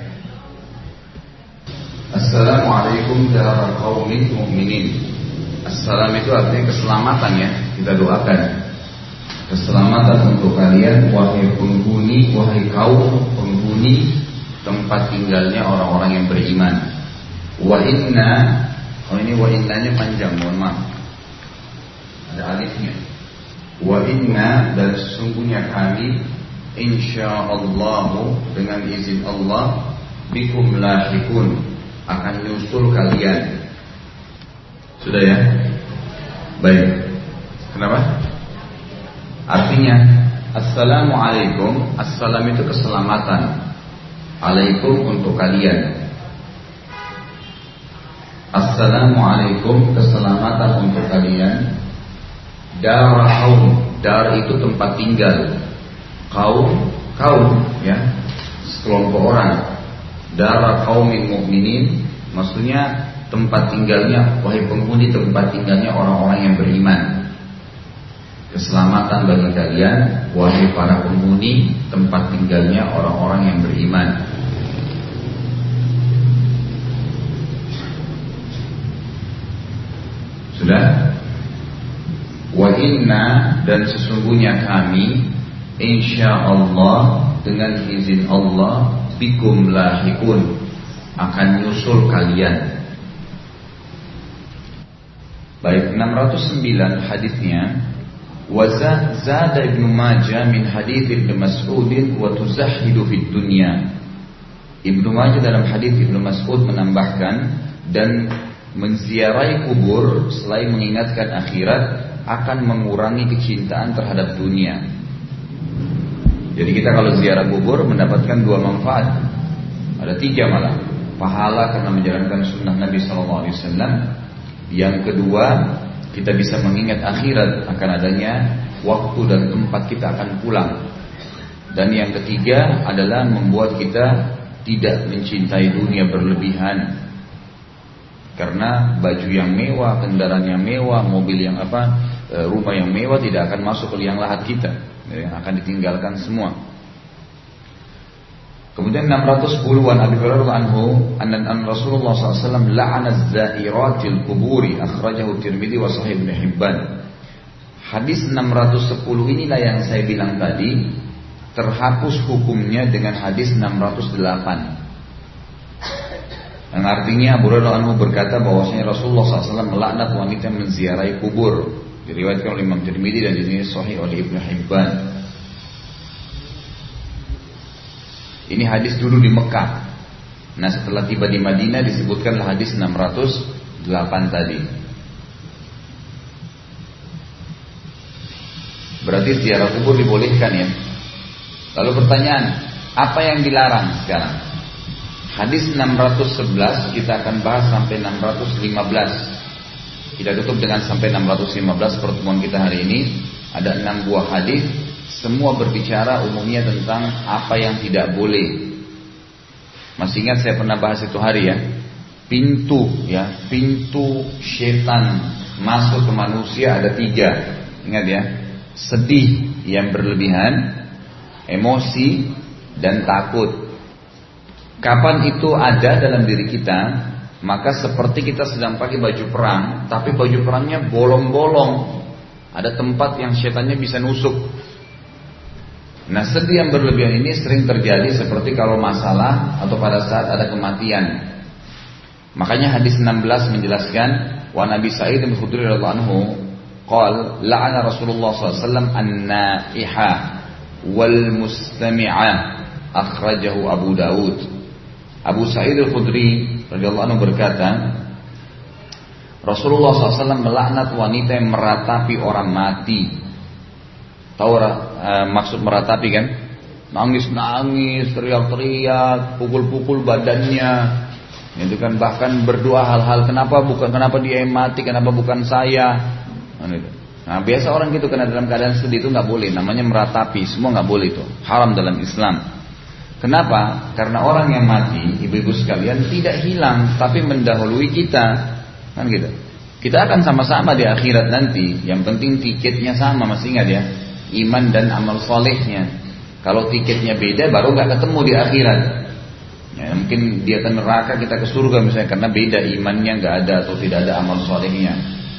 Assalamualaikum dara qaumin mu'minin. Assalam itu artinya keselamatan ya. Kita doakan keselamatan untuk kalian, wahai penghuni, wahai kaum penghuni tempat tinggalnya orang-orang yang beriman. Wa inna, ini wa innanya panjang, mohon maaf, ada alifnya. Wa inna, dan sesungguhnya kami, insyaallah, dengan izin Allah, bikum lahikun, akan nyusul kalian. Sudah ya? Baik. Kenapa? Artinya Assalamualaikum, assalam itu keselamatan, alaikum untuk kalian. Assalamualaikum, keselamatan untuk kalian. Dar kaum, dar itu tempat tinggal. Kaum ya, sekelompok orang. Dar qaumin mu'minin, maksudnya tempat tinggalnya, wahai penghuni tempat tinggalnya orang-orang yang beriman. Keselamatan bagi kalian, wahai para penghuni tempat tinggalnya orang-orang yang beriman. Sudah? Wa inna, dan sesungguhnya kami, insyaallah, dengan izin Allah, bikum lahikun, akan nyusul kalian. Baik, 609 hadisnya. Wa zada Ibnu Majah min hadits Ibnu Mas'ud wa tuzahhidu fid dunya. Ibnu Majah dalam hadis Ibnu Mas'ud menambahkan, dan menziarahi kubur selain mengingatkan akhirat akan mengurangi kecintaan terhadap dunia. Jadi kita kalau ziarah kubur mendapatkan 2 manfaat. Ada 3 malah. Pahala karena menjalankan sunnah Nabi SAW. Yang kedua, kita bisa mengingat akhirat akan adanya waktu dan tempat kita akan pulang. Dan yang ketiga adalah membuat kita tidak mencintai dunia berlebihan. Karena baju yang mewah, kendaraan yang mewah, mobil yang rumah yang mewah tidak akan masuk ke liang lahat kita, akan ditinggalkan semua. Kemudian 610-an Abi Hurairah anhu anna Rasulullah SAW la'ana az-za'iratil kuburi, akhrajahu Tirmidzi wa Sahih Ibnu Hibban. Hadis 610 inilah yang saya bilang tadi, terhapus hukumnya dengan hadis 608. Yang artinya Abu Hurairah anhu berkata bahwasanya Rasulullah SAW melaknat wanita yang menziarahi kubur. Diriwayatkan oleh Imam Tirmidzi dan ini sahih oleh Ibnu Hibban. Ini hadis dulu di Mekah. Nah setelah tiba di Madinah disebutkanlah hadis 608 tadi. Berarti ziarah kubur dibolehkan ya. Lalu pertanyaan, apa yang dilarang sekarang? Hadis 611 kita akan bahas sampai 615. Kita tutup dengan sampai 615 pertemuan kita hari ini. Ada 6 buah hadis, semua berbicara umumnya tentang apa yang tidak boleh. Masih ingat saya pernah bahas itu hari ya. pintu setan masuk ke manusia ada 3. Ingat ya, sedih yang berlebihan, emosi, dan takut. Kapan itu ada dalam diri kita, maka seperti kita sedang pakai baju perang, tapi baju perangnya bolong-bolong. Ada tempat yang setannya bisa nusuk. Nah, sedih yang berlebihan ini sering terjadi seperti kalau masalah atau pada saat ada kematian. Makanya hadis 16 menjelaskan, wa Nabi Sa'id bin Khudri radhiyallahu anhu qala la'ana Rasulullah SAW an-na'iha wal mustami'ah, akhrajahu Abu Daud. Abu Sa'id al-Khudri radhiyallahu anhu berkata, Rasulullah SAW melaknat wanita yang meratapi orang mati. Tahu maksud meratapi kan? Nangis-nangis, teriak-teriak, pukul-pukul badannya. Itu kan, bahkan berdoa hal-hal, kenapa dia yang mati, kenapa bukan saya. Nah, biasa orang gitu karena dalam keadaan sedih itu nggak boleh, namanya meratapi, semua nggak boleh itu, haram dalam Islam. Kenapa? Karena orang yang mati, ibu-ibu sekalian, tidak hilang, tapi mendahului kita, kan gitu. Kita akan sama-sama di akhirat nanti. Yang penting tiketnya sama, masih ingat ya, iman dan amal solehnya. Kalau tiketnya beda, baru nggak ketemu di akhirat. Ya, mungkin dia ke neraka, kita ke surga misalnya, karena beda imannya, nggak ada atau tidak ada amal solehnya.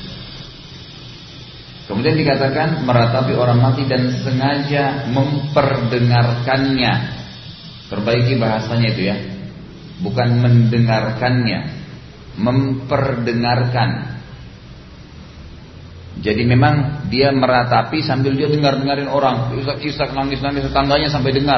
Kemudian dikatakan meratapi orang mati dan sengaja memperdengarkannya. Perbaiki bahasanya itu ya, bukan mendengarkannya, memperdengarkan. Jadi memang dia meratapi sambil dia dengar-dengarin orang, isak-isak, nangis-nangis, tetangganya sampai dengar.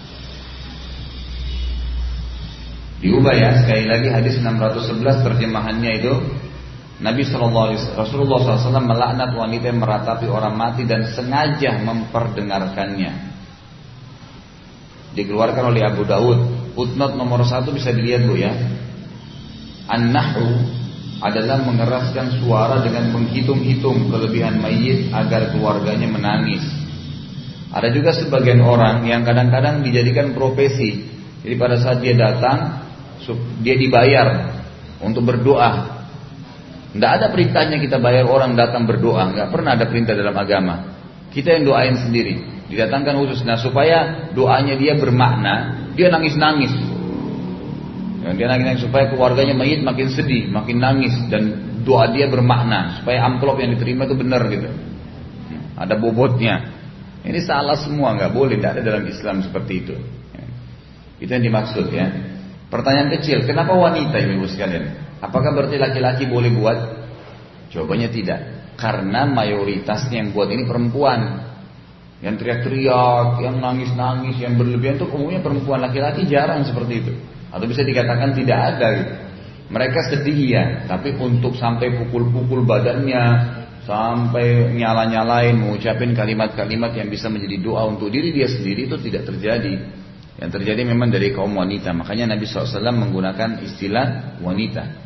Diubah ya, sekali lagi hadis 611 terjemahannya itu, Rasulullah SAW melaknat wanita yang meratapi orang mati dan sengaja memperdengarkannya. Dikeluarkan oleh Abu Daud. Footnote nomor 1 bisa dilihat Bu ya. An-nahu adalah mengeraskan suara dengan menghitung-hitung kelebihan mayit agar keluarganya menangis. Ada juga sebagian orang yang kadang-kadang dijadikan profesi. Jadi pada saat dia datang, dia dibayar untuk berdoa. Tidak ada perintahnya kita bayar orang datang berdoa. Tidak pernah ada perintah dalam agama. Kita yang doain sendiri. Didatangkan khusus. Nah, supaya doanya dia bermakna, dia nangis-nangis. Dia nangis-nangis supaya keluarganya mayit makin sedih, makin nangis, dan doa dia bermakna supaya amplop yang diterima itu benar gitu. Ada bobotnya. Ini salah semua, nggak boleh, tidak ada dalam Islam seperti itu. Itu yang dimaksud ya. Pertanyaan kecil, kenapa wanita ibu sekalian? Apakah berarti laki-laki boleh buat? Jawabannya tidak. Karena mayoritasnya yang buat ini perempuan. Yang teriak-teriak, yang nangis-nangis, yang berlebihan itu umumnya perempuan. Laki-laki jarang seperti itu. Atau bisa dikatakan tidak ada gitu. Mereka sedih ya, tapi untuk sampai pukul-pukul badannya, sampai nyala-nyalain, mengucapin kalimat-kalimat yang bisa menjadi doa untuk diri dia sendiri, itu tidak terjadi. Yang terjadi memang dari kaum wanita. Makanya Nabi SAW menggunakan istilah wanita.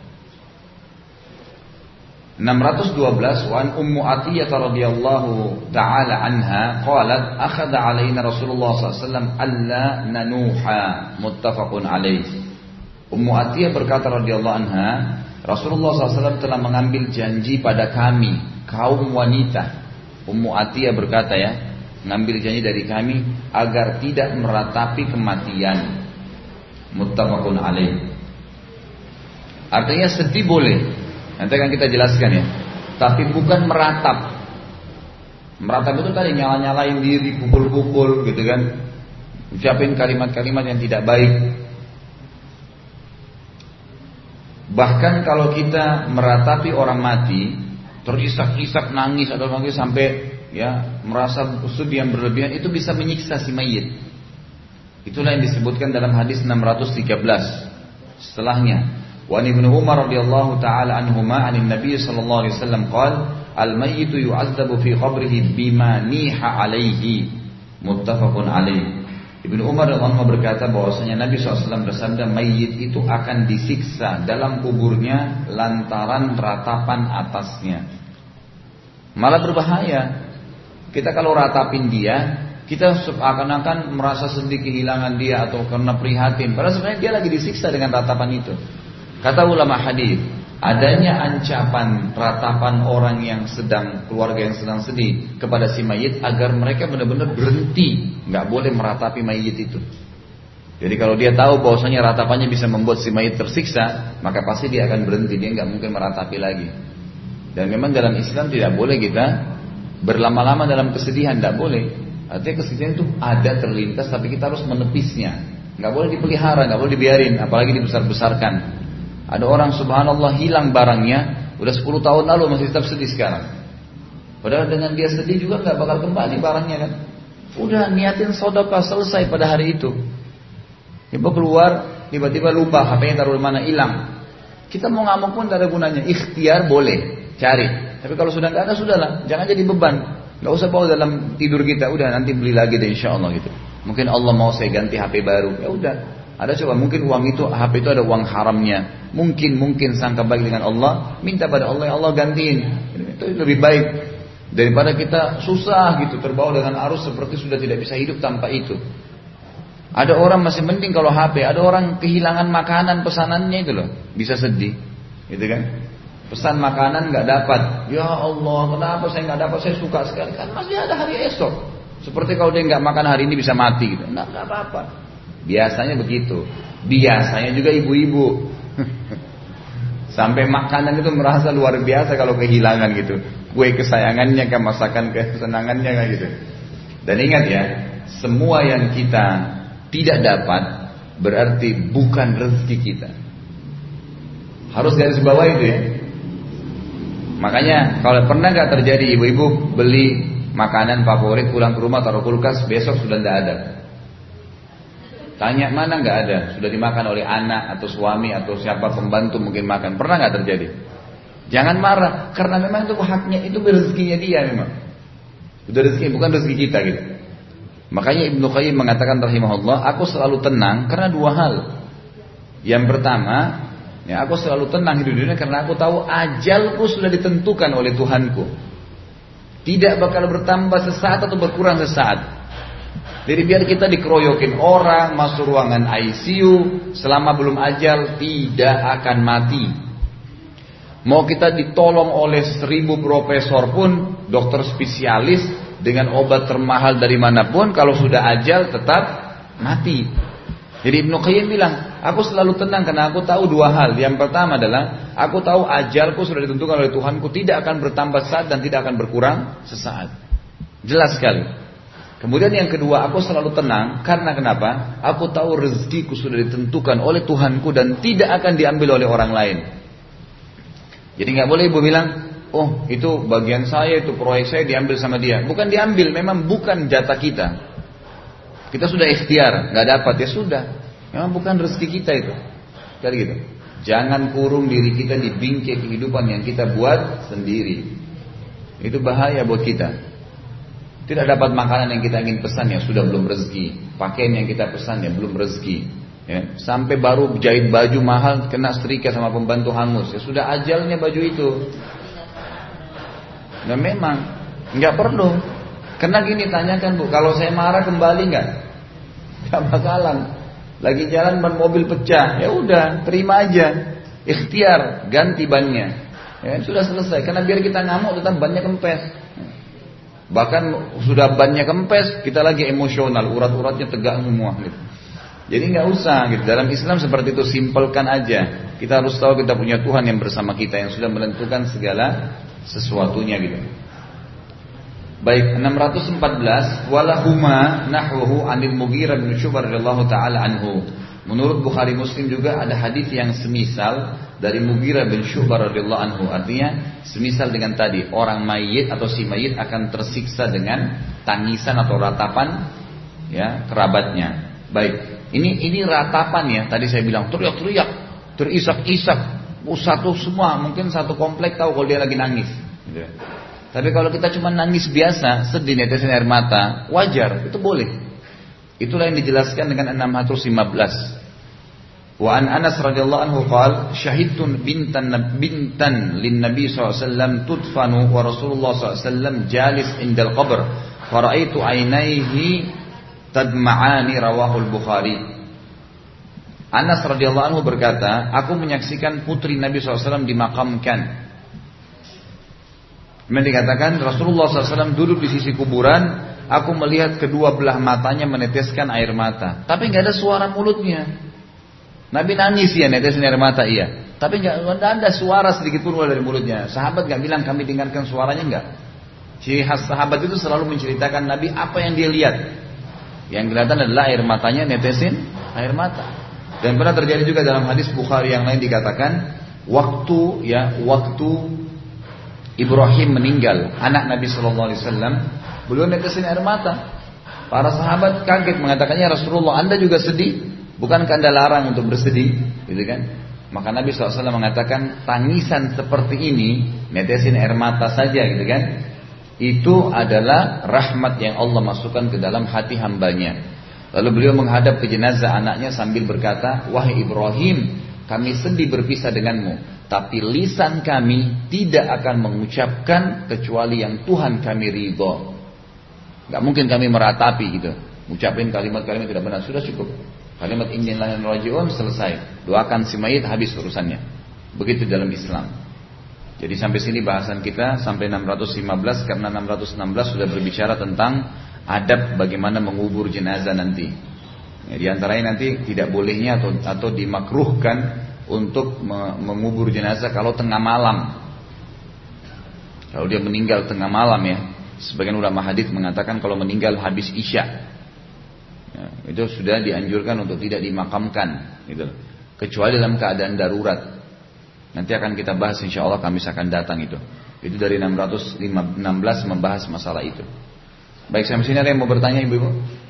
612 wa an Ummu Atiyah radhiyallahu taala anha qalat akhadha alaina Rasulullah SAW alla nanuha, muttafaqun alaih. Ummu Atiyah berkata radhiyallahu anha, Rasulullah SAW telah mengambil janji pada kami kaum wanita. Ummu Atiyah berkata ya, mengambil janji dari kami agar tidak meratapi kematian. Muttafaqun alaih. Artinya sedih boleh, nanti akan kita jelaskan ya. Tapi bukan meratap. Meratap itu tadi nyala-nyalain diri, pukul-pukul gitu kan, ucapin kalimat-kalimat yang tidak baik. Bahkan kalau kita meratapi orang mati, terisak-isak nangis atau nangis sampai ya merasa sedih yang berlebihan, itu bisa menyiksa si mayit. Itulah yang disebutkan dalam hadis 613 setelahnya. Wa Ibnu Umar radhiyallahu taala anhuma 'anil Nabi sallallahu alaihi wasallam qala al-mayyitu yu'adzabu fi qabrihi bima niha alaihi, muttafaqun alaih. Ibnu Umar radhiyallahu berkata bahwasanya Nabi SAW bersabda, mayit itu akan disiksa dalam kuburnya lantaran ratapan atasnya. Malah berbahaya. Kita kalau ratapin dia, kita seakan-akan merasa sedih kehilangan dia atau karena prihatin. Padahal sebenarnya dia lagi disiksa dengan ratapan itu. Kata ulama hadis, adanya ancapan ratapan orang yang sedang, keluarga yang sedang sedih kepada si mayit agar mereka benar-benar berhenti, nggak boleh meratapi mayit itu. Jadi kalau dia tahu bahwasanya ratapannya bisa membuat si mayit tersiksa, maka pasti dia akan berhenti, dia nggak mungkin meratapi lagi. Dan memang dalam Islam tidak boleh kita berlama-lama dalam kesedihan, tidak boleh. Artinya kesedihan itu ada terlintas, tapi kita harus menepisnya. Nggak boleh dipelihara, nggak boleh dibiarin, apalagi dibesar-besarkan. Ada orang subhanallah hilang barangnya, udah 10 tahun lalu masih tetap sedih sekarang. Padahal dengan dia sedih juga nggak bakal kembali barangnya kan. Udah niatin sedekah selesai pada hari itu. Tiba keluar, tiba-tiba lupa HP-nya taruh di mana, hilang. Kita mau ngamuk pun tidak ada gunanya. Ikhtiar boleh, cari. Tapi kalau sudah nggak ada, sudahlah. Jangan jadi beban. Nggak usah bawa dalam tidur kita. Udah nanti beli lagi deh insya Allah gitu. Mungkin Allah mau saya ganti HP baru. Ya udah. Ada coba mungkin uang itu, HP itu ada uang haramnya. Mungkin sangka baik dengan Allah, minta pada Allah, ya Allah gantiin. Itu lebih baik daripada kita susah gitu terbawa dengan arus seperti sudah tidak bisa hidup tanpa itu. Ada orang masih mending kalau HP, ada orang kehilangan makanan pesanannya itu loh, bisa sedih, gitu kan? Pesan makanan nggak dapat, ya Allah kenapa saya nggak dapat, saya suka sekali kan masih ada hari esok. Seperti kalau dia nggak makan hari ini bisa mati gitu, nggak apa-apa. Biasanya begitu, biasanya juga ibu-ibu sampai makanan itu merasa luar biasa kalau kehilangan gitu, kue kesayangannya kan, masakan kesenangannya kan gitu. Dan ingat ya, semua yang kita tidak dapat berarti bukan rezeki kita. Harus garis bawah itu ya. Makanya kalau pernah nggak terjadi ibu-ibu beli makanan favorit pulang ke rumah taruh kulkas, besok sudah tidak ada. Tanya mana nggak ada, sudah dimakan oleh anak atau suami atau siapa pembantu mungkin makan. Pernah nggak terjadi? Jangan marah, karena memang itu haknya, itu rezekinya dia memang. Itu rezeki, bukan rezeki kita gitu. Makanya Ibnu Qayyim mengatakan rahimahullah, aku selalu tenang karena dua hal. Yang pertama, ya aku selalu tenang hidup dunia karena aku tahu ajalku sudah ditentukan oleh Tuhanku. Tidak bakal bertambah sesaat atau berkurang sesaat. Jadi biar kita dikeroyokin orang, masuk ruangan ICU, selama belum ajal tidak akan mati. Mau kita ditolong oleh 1000 profesor pun, dokter spesialis dengan obat termahal dari manapun, kalau sudah ajal tetap mati. Jadi Ibnu Qayyim bilang, aku selalu tenang karena aku tahu dua hal. Yang pertama adalah, aku tahu ajalku sudah ditentukan oleh Tuhanku, tidak akan bertambah sesaat dan tidak akan berkurang sesaat. Jelas sekali. Kemudian yang kedua, aku selalu tenang karena kenapa? Aku tahu rezekiku sudah ditentukan oleh Tuhanku dan tidak akan diambil oleh orang lain. Jadi nggak boleh ibu bilang, oh itu bagian saya, itu proyek saya diambil sama dia. Bukan diambil, memang bukan jatah kita. Kita sudah ikhtiar, nggak dapat ya sudah. Memang bukan rezeki kita itu. Kayak gitu. Jangan kurung diri kita di bingkai kehidupan yang kita buat sendiri. Itu bahaya buat kita. Tidak dapat makanan yang kita ingin pesan ya sudah belum rezeki. Pakaian yang kita pesan ya belum rezeki. Ya, sampai baru jahit baju mahal kena setrika sama pembantu hangus. Ya sudah ajalnya baju itu. Dan memang nggak perlu. Karena gini, tanyakan bu, kalau saya marah kembali nggak? Nggak bakalan. Lagi jalan ban mobil pecah, ya udah terima aja. Ikhtiar ganti bannya. Ya, sudah selesai. Karena biar kita ngamuk tetap bannya kempes. Bahkan sudah bannya kempes, kita lagi emosional, urat-uratnya tegak semua gitu. Jadi nggak usah gitu. Dalam Islam seperti itu, simpelkan aja. Kita harus tahu kita punya Tuhan yang bersama kita, yang sudah menentukan segala sesuatunya gitu. Baik, 614 walahuma nahwuhu 'anil Mughirah bin Syu'bah radhiyallahu taala anhu. Menurut Bukhari Muslim juga ada hadis yang semisal dari Mughirah bin Syu'bah radhiyallahu anhu. Artinya semisal dengan tadi, orang mayit atau si mayit akan tersiksa dengan tangisan atau ratapan ya kerabatnya. Baik, ini ratapan ya. Tadi saya bilang teriak-teriak, terisak-isak, satu semua, mungkin satu komplek tahu kalau dia lagi nangis. Gitu. Tapi kalau kita cuma nangis biasa, sedih netesin air mata, wajar, itu boleh. Itulah yang dijelaskan dengan 615. Wa an Anas radhiyallahu anhu qala syahidtu bintan lin Nabi sallallahu alaihi wasallam tudfanu wa Rasulullah sallallahu alaihi wasallam jalis indal qabr fa raaitu ainaihi tadma'ani rawahul Bukhari. Anas radhiyallahu anhu berkata, aku menyaksikan putri Nabi SAW dimakamkan. Kemudian dikatakan Rasulullah SAW duduk di sisi kuburan, aku melihat kedua belah matanya meneteskan air mata, tapi nggak ada suara mulutnya. Nabi nangis ya, netesin air mata iya, tapi nggak ada suara sedikit pun dari mulutnya. Sahabat nggak bilang kami dengarkan suaranya, nggak. Ciri khas sahabat itu selalu menceritakan Nabi apa yang dia lihat. Yang kelihatan adalah air matanya netesin air mata. Dan pernah terjadi juga dalam hadis Bukhari yang lain dikatakan waktu Ibrahim meninggal, anak Nabi Shallallahu Alaihi Wasallam, beliau netesin air mata. Para sahabat kaget mengatakannya, Rasulullah, Anda juga sedih? Bukankah Anda larang untuk bersedih? Gitu kan? Maka Nabi SAW mengatakan tangisan seperti ini, netesin air mata saja, gitu kan? Itu adalah rahmat yang Allah masukkan ke dalam hati hambanya. Lalu beliau menghadap ke jenazah anaknya sambil berkata, wahai Ibrahim, kami sedih berpisah denganmu, tapi lisan kami tidak akan mengucapkan kecuali yang Tuhan kami ridho. Gak mungkin kami meratapi gitu, ucapin kalimat-kalimat tidak benar. Sudah cukup. Kalimat inna lillahi wa inna ilaihi raji'un, selesai. Doakan si mayit, habis urusannya. Begitu dalam Islam. Jadi sampai sini bahasan kita sampai 615, karena 616 sudah berbicara tentang adab bagaimana mengubur jenazah nanti. Ya, di antaranya nanti tidak bolehnya atau dimakruhkan untuk mengubur jenazah kalau tengah malam. Kalau dia meninggal tengah malam ya. Sebagian ulama hadis mengatakan kalau meninggal habis isya, ya, itu sudah dianjurkan untuk tidak dimakamkan, gitu. Kecuali dalam keadaan darurat. Nanti akan kita bahas insya Allah, Kamis akan datang itu. Itu dari 616 membahas masalah itu. Baik, sampai sini ada yang mau bertanya ibu-ibu?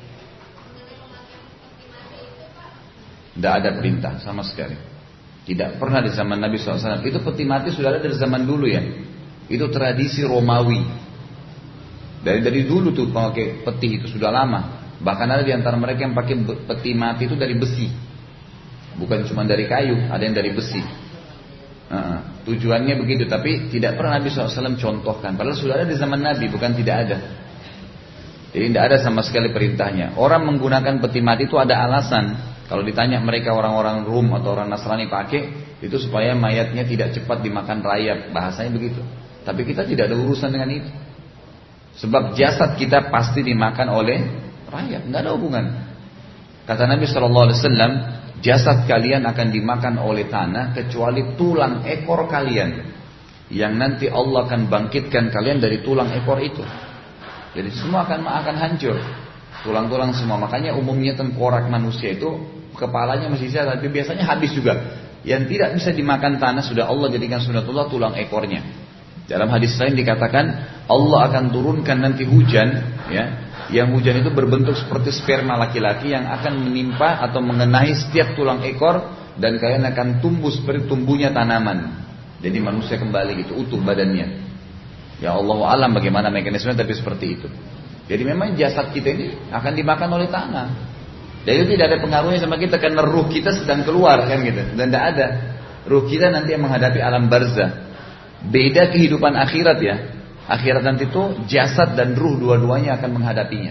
Tidak ada perintah sama sekali. Tidak pernah di zaman Nabi SAW. Itu peti mati sudah ada dari zaman dulu ya. Itu tradisi Romawi. Dari dulu tuh pakai peti itu sudah lama. Bahkan ada di antara mereka yang pakai peti mati itu dari besi. Bukan cuma dari kayu, ada yang dari besi. Tujuannya begitu, tapi tidak pernah Nabi SAW contohkan. Padahal sudah ada di zaman Nabi, bukan tidak ada. Jadi tidak ada sama sekali perintahnya. Orang menggunakan peti mati itu ada alasan. Kalau ditanya mereka orang-orang Rum atau orang Nasrani pakai, itu supaya mayatnya tidak cepat dimakan rayap. Bahasanya begitu. Tapi kita tidak ada urusan dengan itu. Sebab jasad kita pasti dimakan oleh rayap, nggak ada hubungan. Kata Nabi SAW, jasad kalian akan dimakan oleh tanah kecuali tulang ekor kalian, yang nanti Allah akan bangkitkan kalian dari tulang ekor itu. Jadi semua akan hancur, tulang-tulang semua. Makanya umumnya tengkorak manusia itu kepalanya masih sisa, tapi biasanya habis juga. Yang tidak bisa dimakan tanah sudah Allah jadikan sunatullah tulang ekornya. Dalam hadis lain dikatakan Allah akan turunkan nanti hujan, ya, yang hujan itu berbentuk seperti sperma laki-laki yang akan menimpa atau mengenai setiap tulang ekor, dan kalian akan tumbuh seperti tumbuhnya tanaman. Jadi manusia kembali gitu, utuh badannya. Ya Allah alam bagaimana mekanismenya, tapi seperti itu. Jadi memang jasad kita ini akan dimakan oleh tanah. Dan itu tidak ada pengaruhnya sama kita, karena ruh kita sedang keluar kan gitu. Dan tidak ada, ruh kita nanti yang menghadapi alam barzah. Beda kehidupan akhirat ya. Akhirat nanti itu jasad dan ruh dua-duanya akan menghadapinya.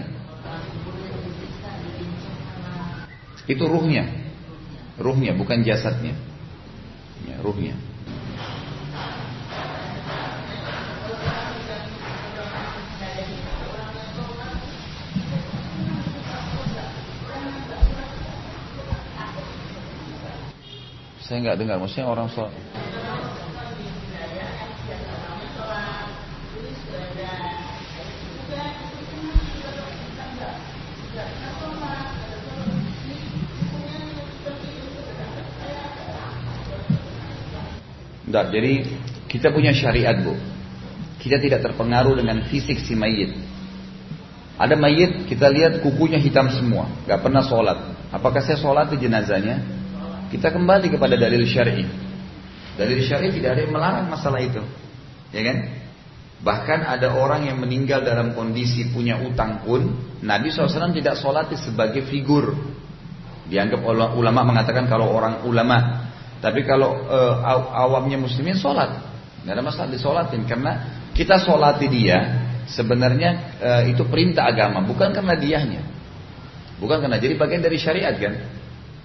Itu ruhnya. Ruhnya bukan jasadnya. Ya, ruhnya. Saya nggak dengar, maksudnya orang sholat. Enggak, jadi kita punya syariat bu. Kita tidak terpengaruh dengan fisik si mayit. Ada mayit kita lihat kukunya hitam semua, gak pernah sholat. Apakah saya sholat di jenazahnya? Kita kembali kepada dalil syar'i. Dalil syar'i tidak ada yang melarang masalah itu, ya kan? Bahkan ada orang yang meninggal dalam kondisi punya utang pun Nabi SAW tidak sholat sebagai figur. Dianggap ulama mengatakan kalau orang ulama. Tapi kalau awamnya muslimin sholat, nggak ada masalah disolatin, karena kita sholati dia sebenarnya itu perintah agama, bukan karena diahnya, bukan karena, jadi bagian dari syariat kan.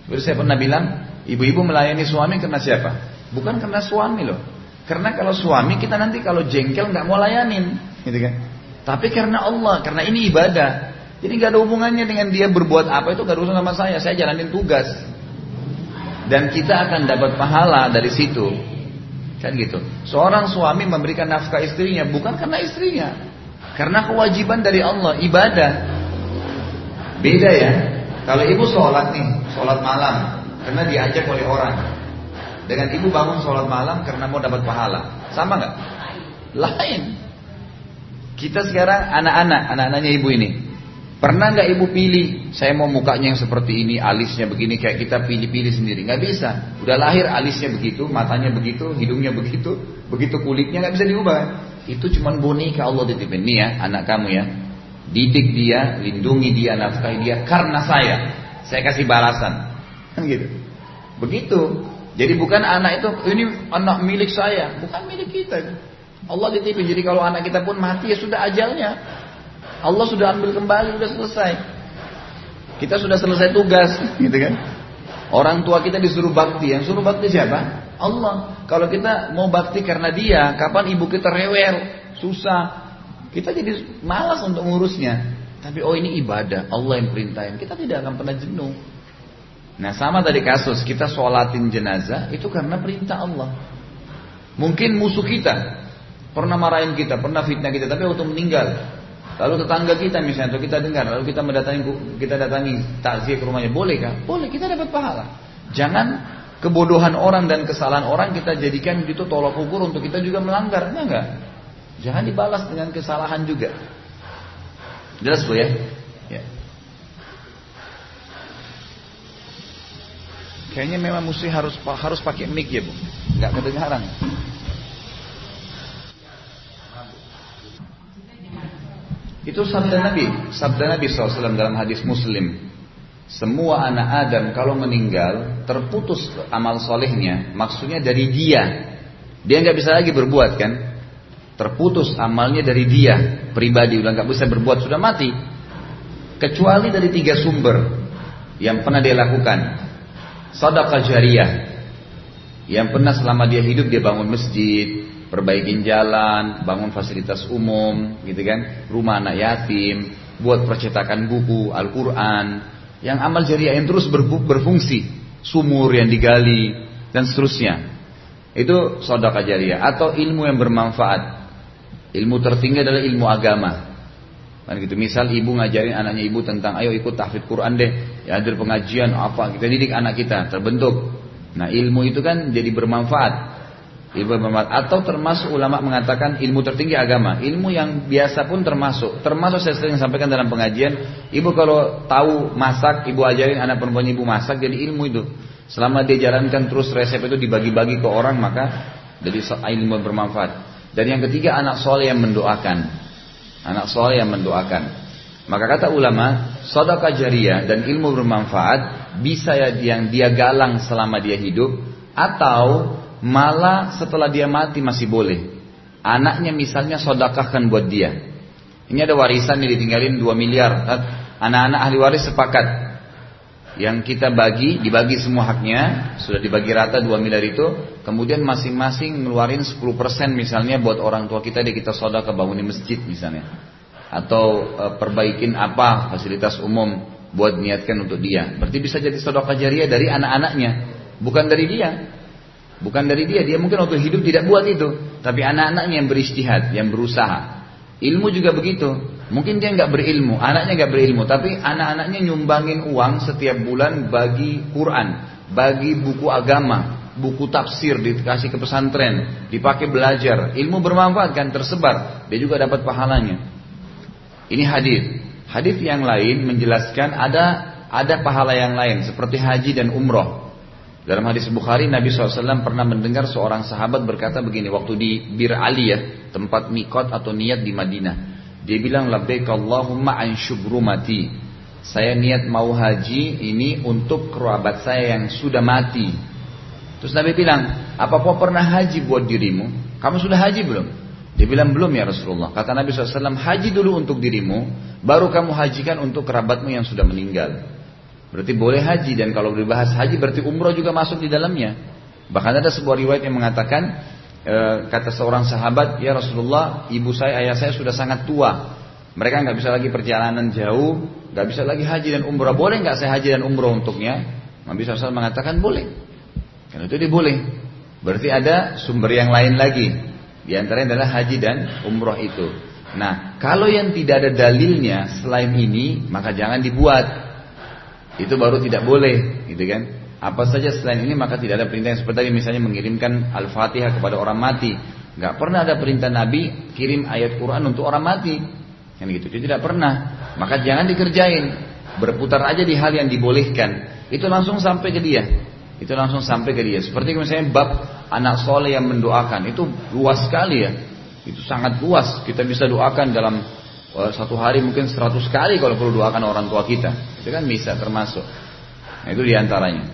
Terus saya pernah bilang, ibu-ibu melayani suami karena siapa? Bukan karena suami loh. Karena kalau suami kita nanti kalau jengkel nggak mau layanin, gitu kan? Tapi karena Allah, karena ini ibadah. Jadi nggak ada hubungannya dengan dia berbuat apa itu, nggak ada urusan sama saya. Saya jalanin tugas. Dan kita akan dapat pahala dari situ. Kan gitu. Seorang suami memberikan nafkah istrinya bukan karena istrinya, karena kewajiban dari Allah, ibadah. Beda ya. Kalau ibu sholat nih, sholat malam karena diajak oleh orang, dengan ibu bangun sholat malam karena mau dapat pahala, sama nggak? Lain. Kita sekarang anak-anaknya ibu ini, pernah nggak ibu pilih, saya mau mukanya yang seperti ini, alisnya begini, kayak kita pilih-pilih sendiri? Nggak bisa. Udah lahir alisnya begitu, matanya begitu, hidungnya begitu, begitu kulitnya, nggak bisa diubah. Itu cuman boneka Allah titipin. Nih ya, anak kamu ya, didik dia, lindungi dia, nafkahi dia karena saya kasih balasan, kan gitu. Begitu. Jadi bukan anak itu, ini anak milik saya, bukan milik kita. Allah titipin. Jadi kalau anak kita pun mati ya sudah ajalnya. Allah sudah ambil kembali, sudah selesai. Kita sudah selesai tugas, gitu kan? Orang tua kita disuruh bakti, yang suruh bakti siapa? Allah. Kalau kita mau bakti karena dia, kapan ibu kita rewel, susah, kita jadi malas untuk ngurusnya. Tapi ini ibadah, Allah yang perintahin, kita tidak akan pernah jenuh. Nah sama tadi kasus, kita sholatin jenazah, itu karena perintah Allah. Mungkin musuh kita pernah marahin kita, pernah fitnah kita, tapi waktu meninggal, lalu tetangga kita misalnya, atau kita dengar, lalu kita datangi takziah ke rumahnya, bolehkah? Boleh, kita dapat pahala. Jangan kebodohan orang dan kesalahan orang kita jadikan itu tolak ukur untuk kita juga melanggar, enggak. Jangan dibalas dengan kesalahan juga. Jelas Bu ya? Ya. Kayaknya memang mesti harus pakai mic ya Bu, nggak kedengaran. Itu sabda Nabi SAW dalam hadis Muslim. Semua anak Adam kalau meninggal terputus amal solehnya, maksudnya dari dia nggak bisa lagi berbuat kan? Terputus amalnya dari dia pribadi, udah nggak bisa berbuat, sudah mati. Kecuali dari 3 sumber yang pernah dia lakukan. Sedekah jariyah, yang pernah selama dia hidup dia bangun masjid, perbaikin jalan, bangun fasilitas umum, gitu kan, rumah anak yatim, buat percetakan buku Al-Quran, yang amal jariah yang terus berfungsi, sumur yang digali dan seterusnya. Itu sedekah jariah atau ilmu yang bermanfaat. Ilmu tertinggi adalah ilmu agama. Kan gitu, misal ibu ngajarin anaknya ibu tentang ayo ikut tahfidz Quran deh, ya ada pengajian apa, kita didik anak kita terbentuk. Nah ilmu itu kan jadi bermanfaat. Atau termasuk ulama mengatakan ilmu tertinggi agama, ilmu yang biasa pun termasuk saya sering sampaikan dalam pengajian, ibu kalau tahu masak, ibu ajarin anak perempuan ibu masak, jadi ilmu itu selama dia jalankan terus resep itu dibagi-bagi ke orang, maka jadi ilmu yang bermanfaat. Dan yang ketiga anak soleh yang mendoakan, maka kata ulama sedekah jariyah dan ilmu bermanfaat bisa ya yang dia galang selama dia hidup, atau malah setelah dia mati masih boleh. Anaknya misalnya sedekahkan buat dia. Ini ada warisan yang ditinggalin 2 miliar. Anak-anak ahli waris sepakat. Yang kita dibagi semua haknya, sudah dibagi rata 2 miliar itu. Kemudian masing-masing ngeluarin 10% misalnya buat orang tua kita, dia kita sedekah bangunin masjid misalnya. Atau perbaikin apa fasilitas umum buat niatkan untuk dia. Berarti bisa jadi sedekah jariyah dari anak-anaknya, bukan dari dia. Dia mungkin waktu hidup tidak buat itu, tapi anak-anaknya yang beristihad, yang berusaha. Ilmu juga begitu. Mungkin dia nggak berilmu, anaknya nggak berilmu, tapi anak-anaknya nyumbangin uang setiap bulan bagi Quran, bagi buku agama, buku tafsir dikasih ke pesantren, dipakai belajar, ilmu bermanfaat kan tersebar, dia juga dapat pahalanya. Ini hadis yang lain menjelaskan ada pahala yang lain seperti haji dan umroh. Dalam hadis Bukhari, Nabi SAW pernah mendengar seorang sahabat berkata begini, waktu di Bir Aliyah, tempat mikot atau niat di Madinah. Dia bilang, labbaik Allahumma an syubrumati. Saya niat mau haji ini untuk kerabat saya yang sudah mati. Terus Nabi bilang, apa kau pernah haji buat dirimu? Kamu sudah haji belum? Dia bilang, belum ya Rasulullah. Kata Nabi SAW, haji dulu untuk dirimu, baru kamu hajikan untuk kerabatmu yang sudah meninggal. Berarti boleh haji, dan kalau dibahas haji berarti umroh juga masuk di dalamnya. Bahkan ada sebuah riwayat yang mengatakan, kata seorang sahabat, ya Rasulullah, ibu saya, ayah saya sudah sangat tua. Mereka nggak bisa lagi perjalanan jauh, nggak bisa lagi haji dan umroh. Boleh nggak saya haji dan umroh untuknya? Nabi SAW mengatakan boleh. Karena itu dia boleh. Berarti ada sumber yang lain lagi. Di antaranya adalah haji dan umroh itu. Nah, kalau yang tidak ada dalilnya selain ini, maka jangan dibuat. Itu baru tidak boleh, gitu kan? Apa saja selain ini maka tidak ada perintah yang seperti tadi, misalnya mengirimkan Al-Fatihah kepada orang mati. Gak pernah ada perintah Nabi kirim ayat Quran untuk orang mati. Kan gitu, itu tidak pernah. Maka jangan dikerjain. Berputar aja di hal yang dibolehkan. Itu langsung sampai ke dia. Itu langsung sampai ke dia. Seperti misalnya bab anak soleh yang mendoakan, itu luas sekali ya. Itu sangat luas. Kita bisa doakan dalam satu hari mungkin 100 kali kalau perlu doakan orang tua kita. Itu kan bisa termasuk. Nah, itu diantaranya.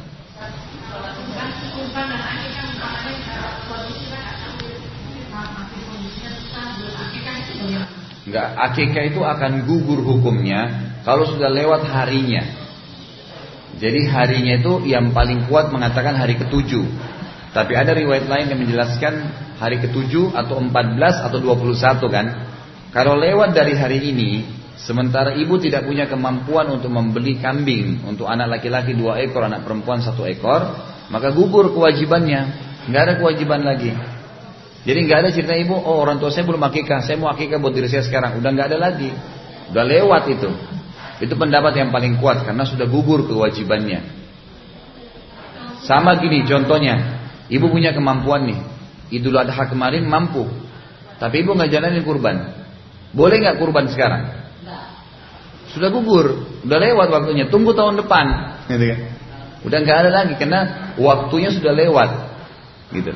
Enggak, akikah itu akan gugur hukumnya kalau sudah lewat harinya. Jadi harinya itu yang paling kuat mengatakan hari ke-7. Tapi ada riwayat lain yang menjelaskan hari ke-7 atau 14 atau 21 kan. Kalau lewat dari hari ini, sementara ibu tidak punya kemampuan untuk membeli kambing untuk anak laki-laki 2 ekor, anak perempuan 1 ekor, maka gugur kewajibannya. Enggak ada kewajiban lagi. Jadi nggak ada cerita ibu, oh orang tua saya belum akikah, saya mau akikah buat diri saya sekarang. Udah nggak ada lagi, udah lewat itu. Itu pendapat yang paling kuat karena sudah gugur kewajibannya. Sama gini contohnya, ibu punya kemampuan nih, Idul Adha kemarin mampu, tapi ibu nggak jalanin kurban, boleh nggak kurban sekarang? Sudah gugur, udah lewat waktunya, tunggu tahun depan, gitu kan? Udah nggak ada lagi karena waktunya sudah lewat, gitu.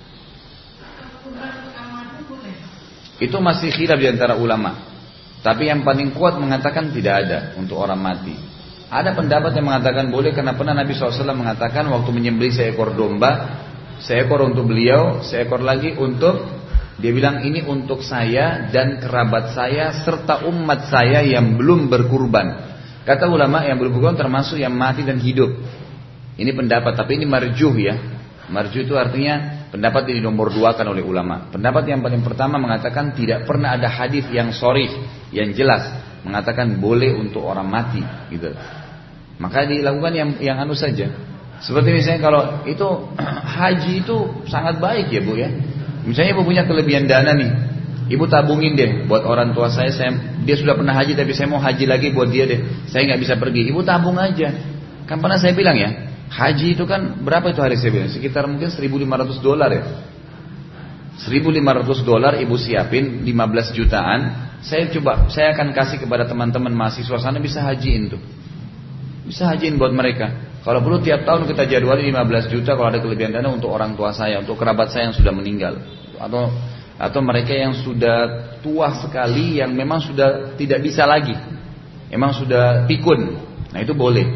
Itu masih khilaf di antara ulama. Tapi yang paling kuat mengatakan tidak ada untuk orang mati. Ada pendapat yang mengatakan boleh karena pernah Nabi SAW mengatakan waktu menyembelih seekor domba, seekor untuk beliau, seekor lagi untuk, dia bilang ini untuk saya dan kerabat saya serta umat saya yang belum berkurban. Kata ulama yang belum berkurban termasuk yang mati dan hidup. Ini pendapat, tapi ini marjuh ya. Marjuh itu artinya pendapat yang nomor 2 oleh ulama. Pendapat yang paling pertama mengatakan tidak pernah ada hadis yang sharih, yang jelas mengatakan boleh untuk orang mati, gitu. Maka dilakukan yang anu saja. Seperti misalnya kalau itu haji itu sangat baik ya bu ya. Misalnya ibu punya kelebihan dana nih, ibu tabungin deh buat orang tua saya dia sudah pernah haji tapi saya mau haji lagi buat dia deh. Saya nggak bisa pergi, ibu tabung aja. Kan pernah saya bilang ya. Haji itu kan berapa itu hari saya bilang? Sekitar mungkin $1.500 ya. $1.500 ibu siapin 15 jutaan. Saya akan kasih kepada teman-teman mahasiswa sana bisa hajiin tuh. Bisa hajiin buat mereka. Kalau perlu tiap tahun kita jadwalin 15 juta kalau ada kelebihan dana untuk orang tua saya, untuk kerabat saya yang sudah meninggal. Atau mereka yang sudah tua sekali yang memang sudah tidak bisa lagi. Memang sudah pikun. Nah itu boleh.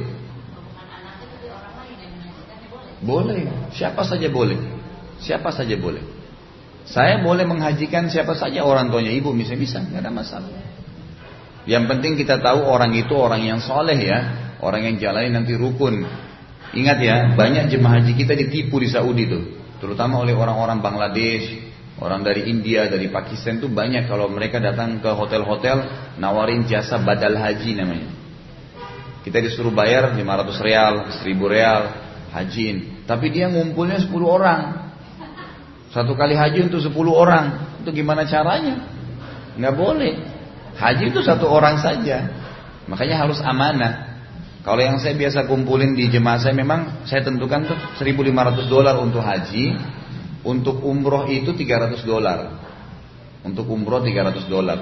Boleh, siapa saja boleh. Siapa saja boleh. Saya boleh menghajikan siapa saja orang tuanya ibu, misalnya bisa, nggak ada masalah. Yang penting kita tahu orang itu orang yang soleh ya, orang yang jalani nanti rukun. Ingat ya, banyak jemaah haji kita ditipu di Saudi tuh, terutama oleh orang-orang Bangladesh, orang dari India, dari Pakistan tuh banyak kalau mereka datang ke hotel-hotel nawarin jasa badal haji namanya. Kita disuruh bayar 500 rial, 1000 rial. Hajiin, tapi dia ngumpulnya 10 orang. Satu kali haji untuk 10 orang. Itu gimana caranya? Nggak boleh. Haji itu 1 orang saja. Makanya harus amanah. Kalau yang saya biasa kumpulin di jemaah saya, memang saya tentukan tuh $1.500 untuk haji. Untuk umroh itu $300. Untuk umroh $300.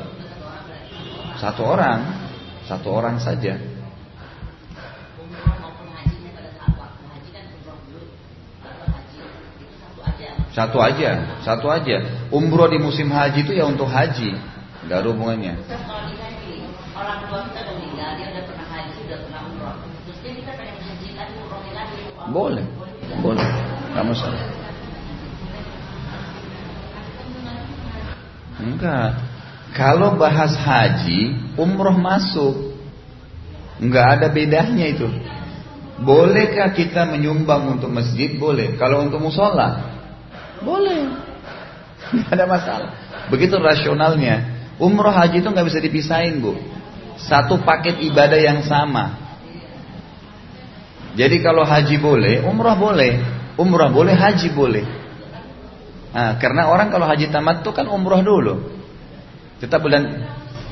1 orang. 1 orang saja. Satu aja. Umroh di musim haji itu ya untuk haji, nggak ada hubungannya. Kalau dikasih orang tua kita udah meninggal, dia udah pernah haji, udah pernah umroh, terus kita pengen haji lagi, umroh lagi. Boleh, nggak masalah. Enggak. Kalau bahas haji, umroh masuk, nggak ada bedanya itu. Bolehkah kita menyumbang untuk masjid? Boleh. Kalau untuk musola? Boleh. Tidak ada masalah. Begitu rasionalnya. Umroh haji itu nggak bisa dipisahin, Bu. Satu paket ibadah yang sama. Jadi kalau haji boleh, umroh boleh. Umroh boleh, haji boleh. Nah, karena orang kalau haji tamat tuh kan umroh dulu. Kita bulan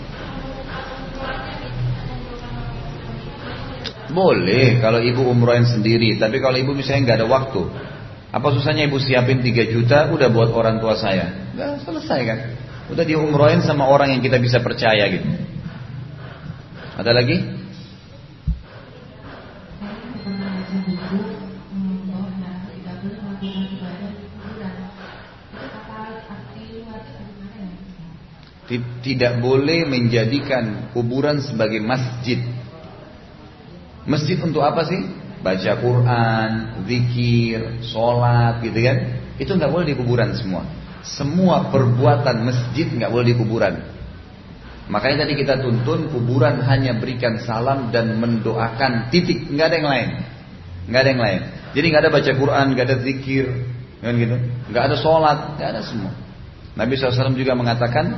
boleh kalau ibu umrohin sendiri. Tapi kalau ibu misalnya nggak ada waktu, apa susahnya ibu siapin 3 juta udah buat orang tua saya? Nggak selesai kan? Udah diumrohin sama orang yang kita bisa percaya gitu. Ada lagi? Tidak boleh menjadikan kuburan sebagai masjid. Masjid untuk apa sih? Baca Quran, zikir, sholat gitu kan. Itu nggak boleh di kuburan semua. Semua perbuatan masjid nggak boleh di kuburan. Makanya tadi kita tuntun kuburan hanya berikan salam dan mendoakan, titik, nggak ada yang lain, nggak ada yang lain. Jadi nggak ada baca Quran, nggak ada zikir, kan gitu, nggak ada sholat, nggak ada semua. Nabi SAW juga mengatakan,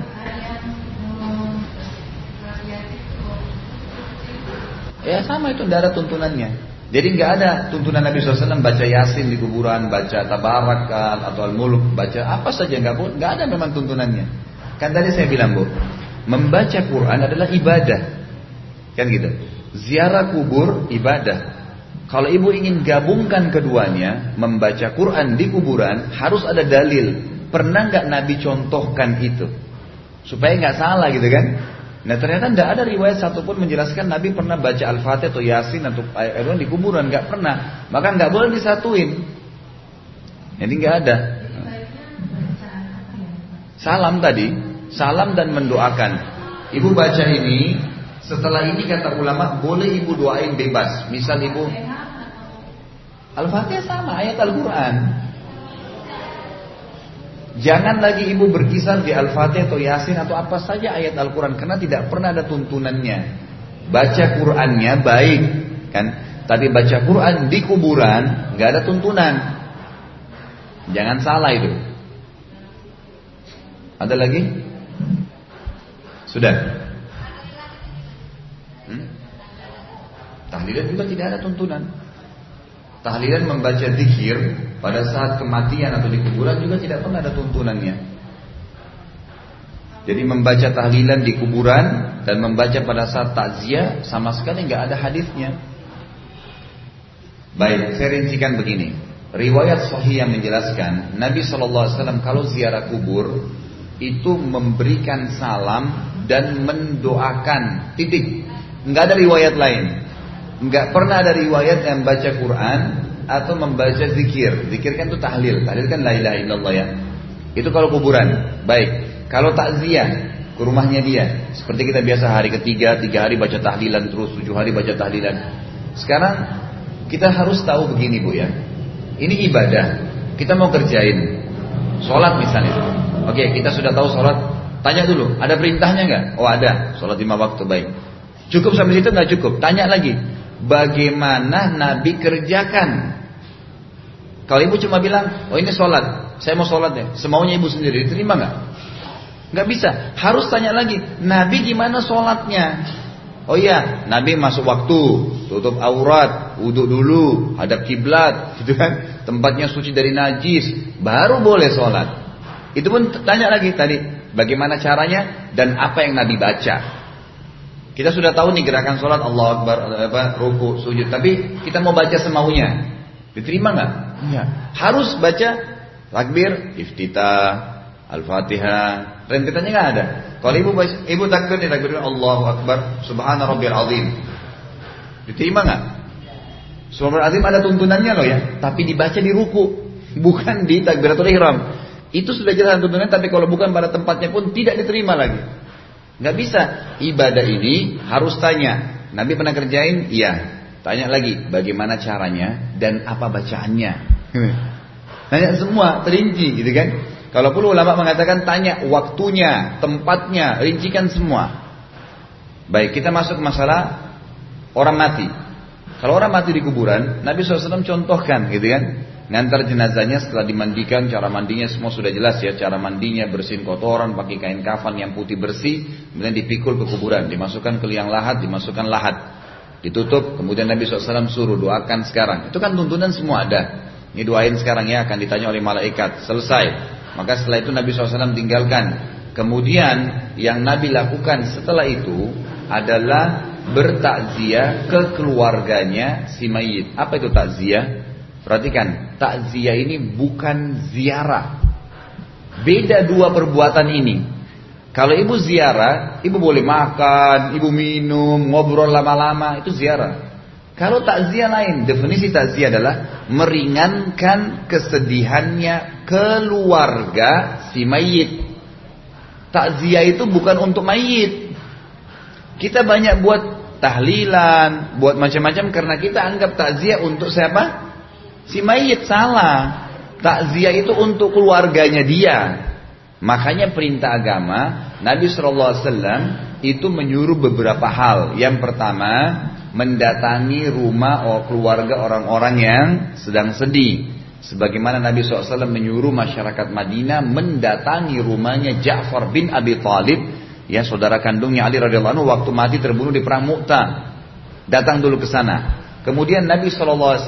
ya sama itu, tidak ada tuntunannya. Jadi nggak ada tuntunan Nabi SAW baca Yasin di kuburan, baca Tabarakat atau Al-Mulk, baca apa saja, nggak ada memang tuntunannya. Kan tadi saya bilang, Bu, membaca Quran adalah ibadah, kan gitu. Ziarah kubur ibadah. Kalau ibu ingin gabungkan keduanya, membaca Quran di kuburan harus ada dalil. Pernah nggak Nabi contohkan itu supaya nggak salah gitu kan? Nah ternyata tidak ada riwayat satupun menjelaskan Nabi pernah baca Al-Fatihah atau Yasin atau ayat di kuburan, nggak pernah. Maka nggak boleh disatuin. Jadi nggak ada. Salam tadi, salam dan mendoakan. Ibu baca ini, setelah ini kata ulama boleh ibu doain bebas. Misal ibu Al-Fatihah sama ayat Al-Quran. Jangan lagi ibu berkisar di Al-Fatihah atau Yasin atau apa saja ayat Al-Quran, karena tidak pernah ada tuntunannya. Baca Qurannya baik kan, tapi baca Quran di kuburan nggak ada tuntunan. Jangan salah itu. Ada lagi? Sudah. Tahlilan juga tidak ada tuntunan. Tahlilan membaca zikir pada saat kematian atau di kuburan juga tidak pernah ada tuntunannya. Jadi membaca tahlilan di kuburan dan membaca pada saat takziah sama sekali nggak ada hadisnya. Baik, saya rincikan begini. Riwayat sahih yang menjelaskan Nabi SAW kalau ziarah kubur itu memberikan salam dan mendoakan, titik. Nggak ada riwayat lain. Enggak pernah ada riwayat yang baca Quran atau membaca zikir. Zikir kan itu tahlil. Tahlil kan la ilaha illallah ya. Itu kalau kuburan. Baik. Kalau takziah ke rumahnya dia, seperti kita biasa hari ketiga, 3 hari baca tahlilan terus, 7 hari baca tahlilan. Sekarang kita harus tahu begini, Bu ya. Ini ibadah. Kita mau kerjain sholat misalnya. Oke, kita sudah tahu sholat. Tanya dulu, ada perintahnya nggak? Oh ada. Sholat 5 waktu, baik. Cukup sampai situ nggak cukup? Tanya lagi. Bagaimana Nabi kerjakan? Kalau ibu cuma bilang, oh ini sholat, saya mau sholat ya, semaunya ibu sendiri, diterima nggak? Nggak bisa. Harus tanya lagi, Nabi gimana sholatnya? Oh iya, Nabi masuk waktu, tutup aurat, wudhu dulu, hadap kiblat, gitu kan? Tempatnya suci dari najis, baru boleh sholat. Itu pun tanya lagi tadi, bagaimana caranya dan apa yang Nabi baca? Kita sudah tahu nih gerakan sholat, Allahu Akbar, ruku, sujud. Tapi kita mau baca semaunya, diterima nggak? Iya. Harus baca takbir, iftitah, Al-Fatihah. Rentetannya nggak ada. Kalau ibu takbir nih, takbir Allahu Akbar, Subhana Rabbiyal Azim. Diterima nggak? Subhana Azim ada tuntunannya loh ya. Tapi dibaca di ruku, bukan di takbiratul ihram. Itu sudah jelas tuntunan. Tapi kalau bukan pada tempatnya pun tidak diterima lagi. Nggak bisa. Ibadah ini harus tanya. Nabi pernah kerjain? Iya. Tanya lagi, bagaimana caranya dan apa bacaannya? Tanya semua, terinci gitu kan. Kalau perlu ulama mengatakan tanya waktunya, tempatnya, rincikan semua. Baik, kita masuk masalah orang mati. Kalau orang mati di kuburan, Nabi SAW contohkan gitu kan. Ngantar jenazahnya setelah dimandikan, cara mandinya semua sudah jelas ya. Cara mandinya bersihin kotoran, pakai kain kafan yang putih bersih, kemudian dipikul ke kuburan, dimasukkan ke liang lahat, dimasukkan lahat, ditutup, kemudian Nabi SAW suruh doakan sekarang. Itu kan tuntunan semua ada. Ini doain sekarang ya, akan ditanya oleh malaikat. Selesai. Maka setelah itu Nabi SAW tinggalkan. Kemudian yang Nabi lakukan setelah itu adalah bertakziah ke keluarganya si mayit. Apa itu takziah? Perhatikan, takziah ini bukan ziarah. Beda dua perbuatan ini. Kalau ibu ziarah, ibu boleh makan, ibu minum, ngobrol lama-lama, itu ziarah. Kalau takziah lain, definisi takziah adalah meringankan kesedihannya keluarga si mayit. Takziah itu bukan untuk mayit. Kita banyak buat tahlilan, buat macam-macam karena kita anggap takziah untuk siapa? Si mayit. Salah. Takziah itu untuk keluarganya dia. Makanya perintah agama Nabi SAW itu menyuruh beberapa hal. Yang pertama, mendatangi rumah keluarga orang-orang yang sedang sedih. Sebagaimana Nabi SAW menyuruh masyarakat Madinah mendatangi rumahnya Ja'far bin Abi Thalib, ya saudara kandungnya Ali radhiyallahu anhu waktu mati terbunuh di perang Mu'tah. Datang dulu ke sana. Kemudian Nabi SAW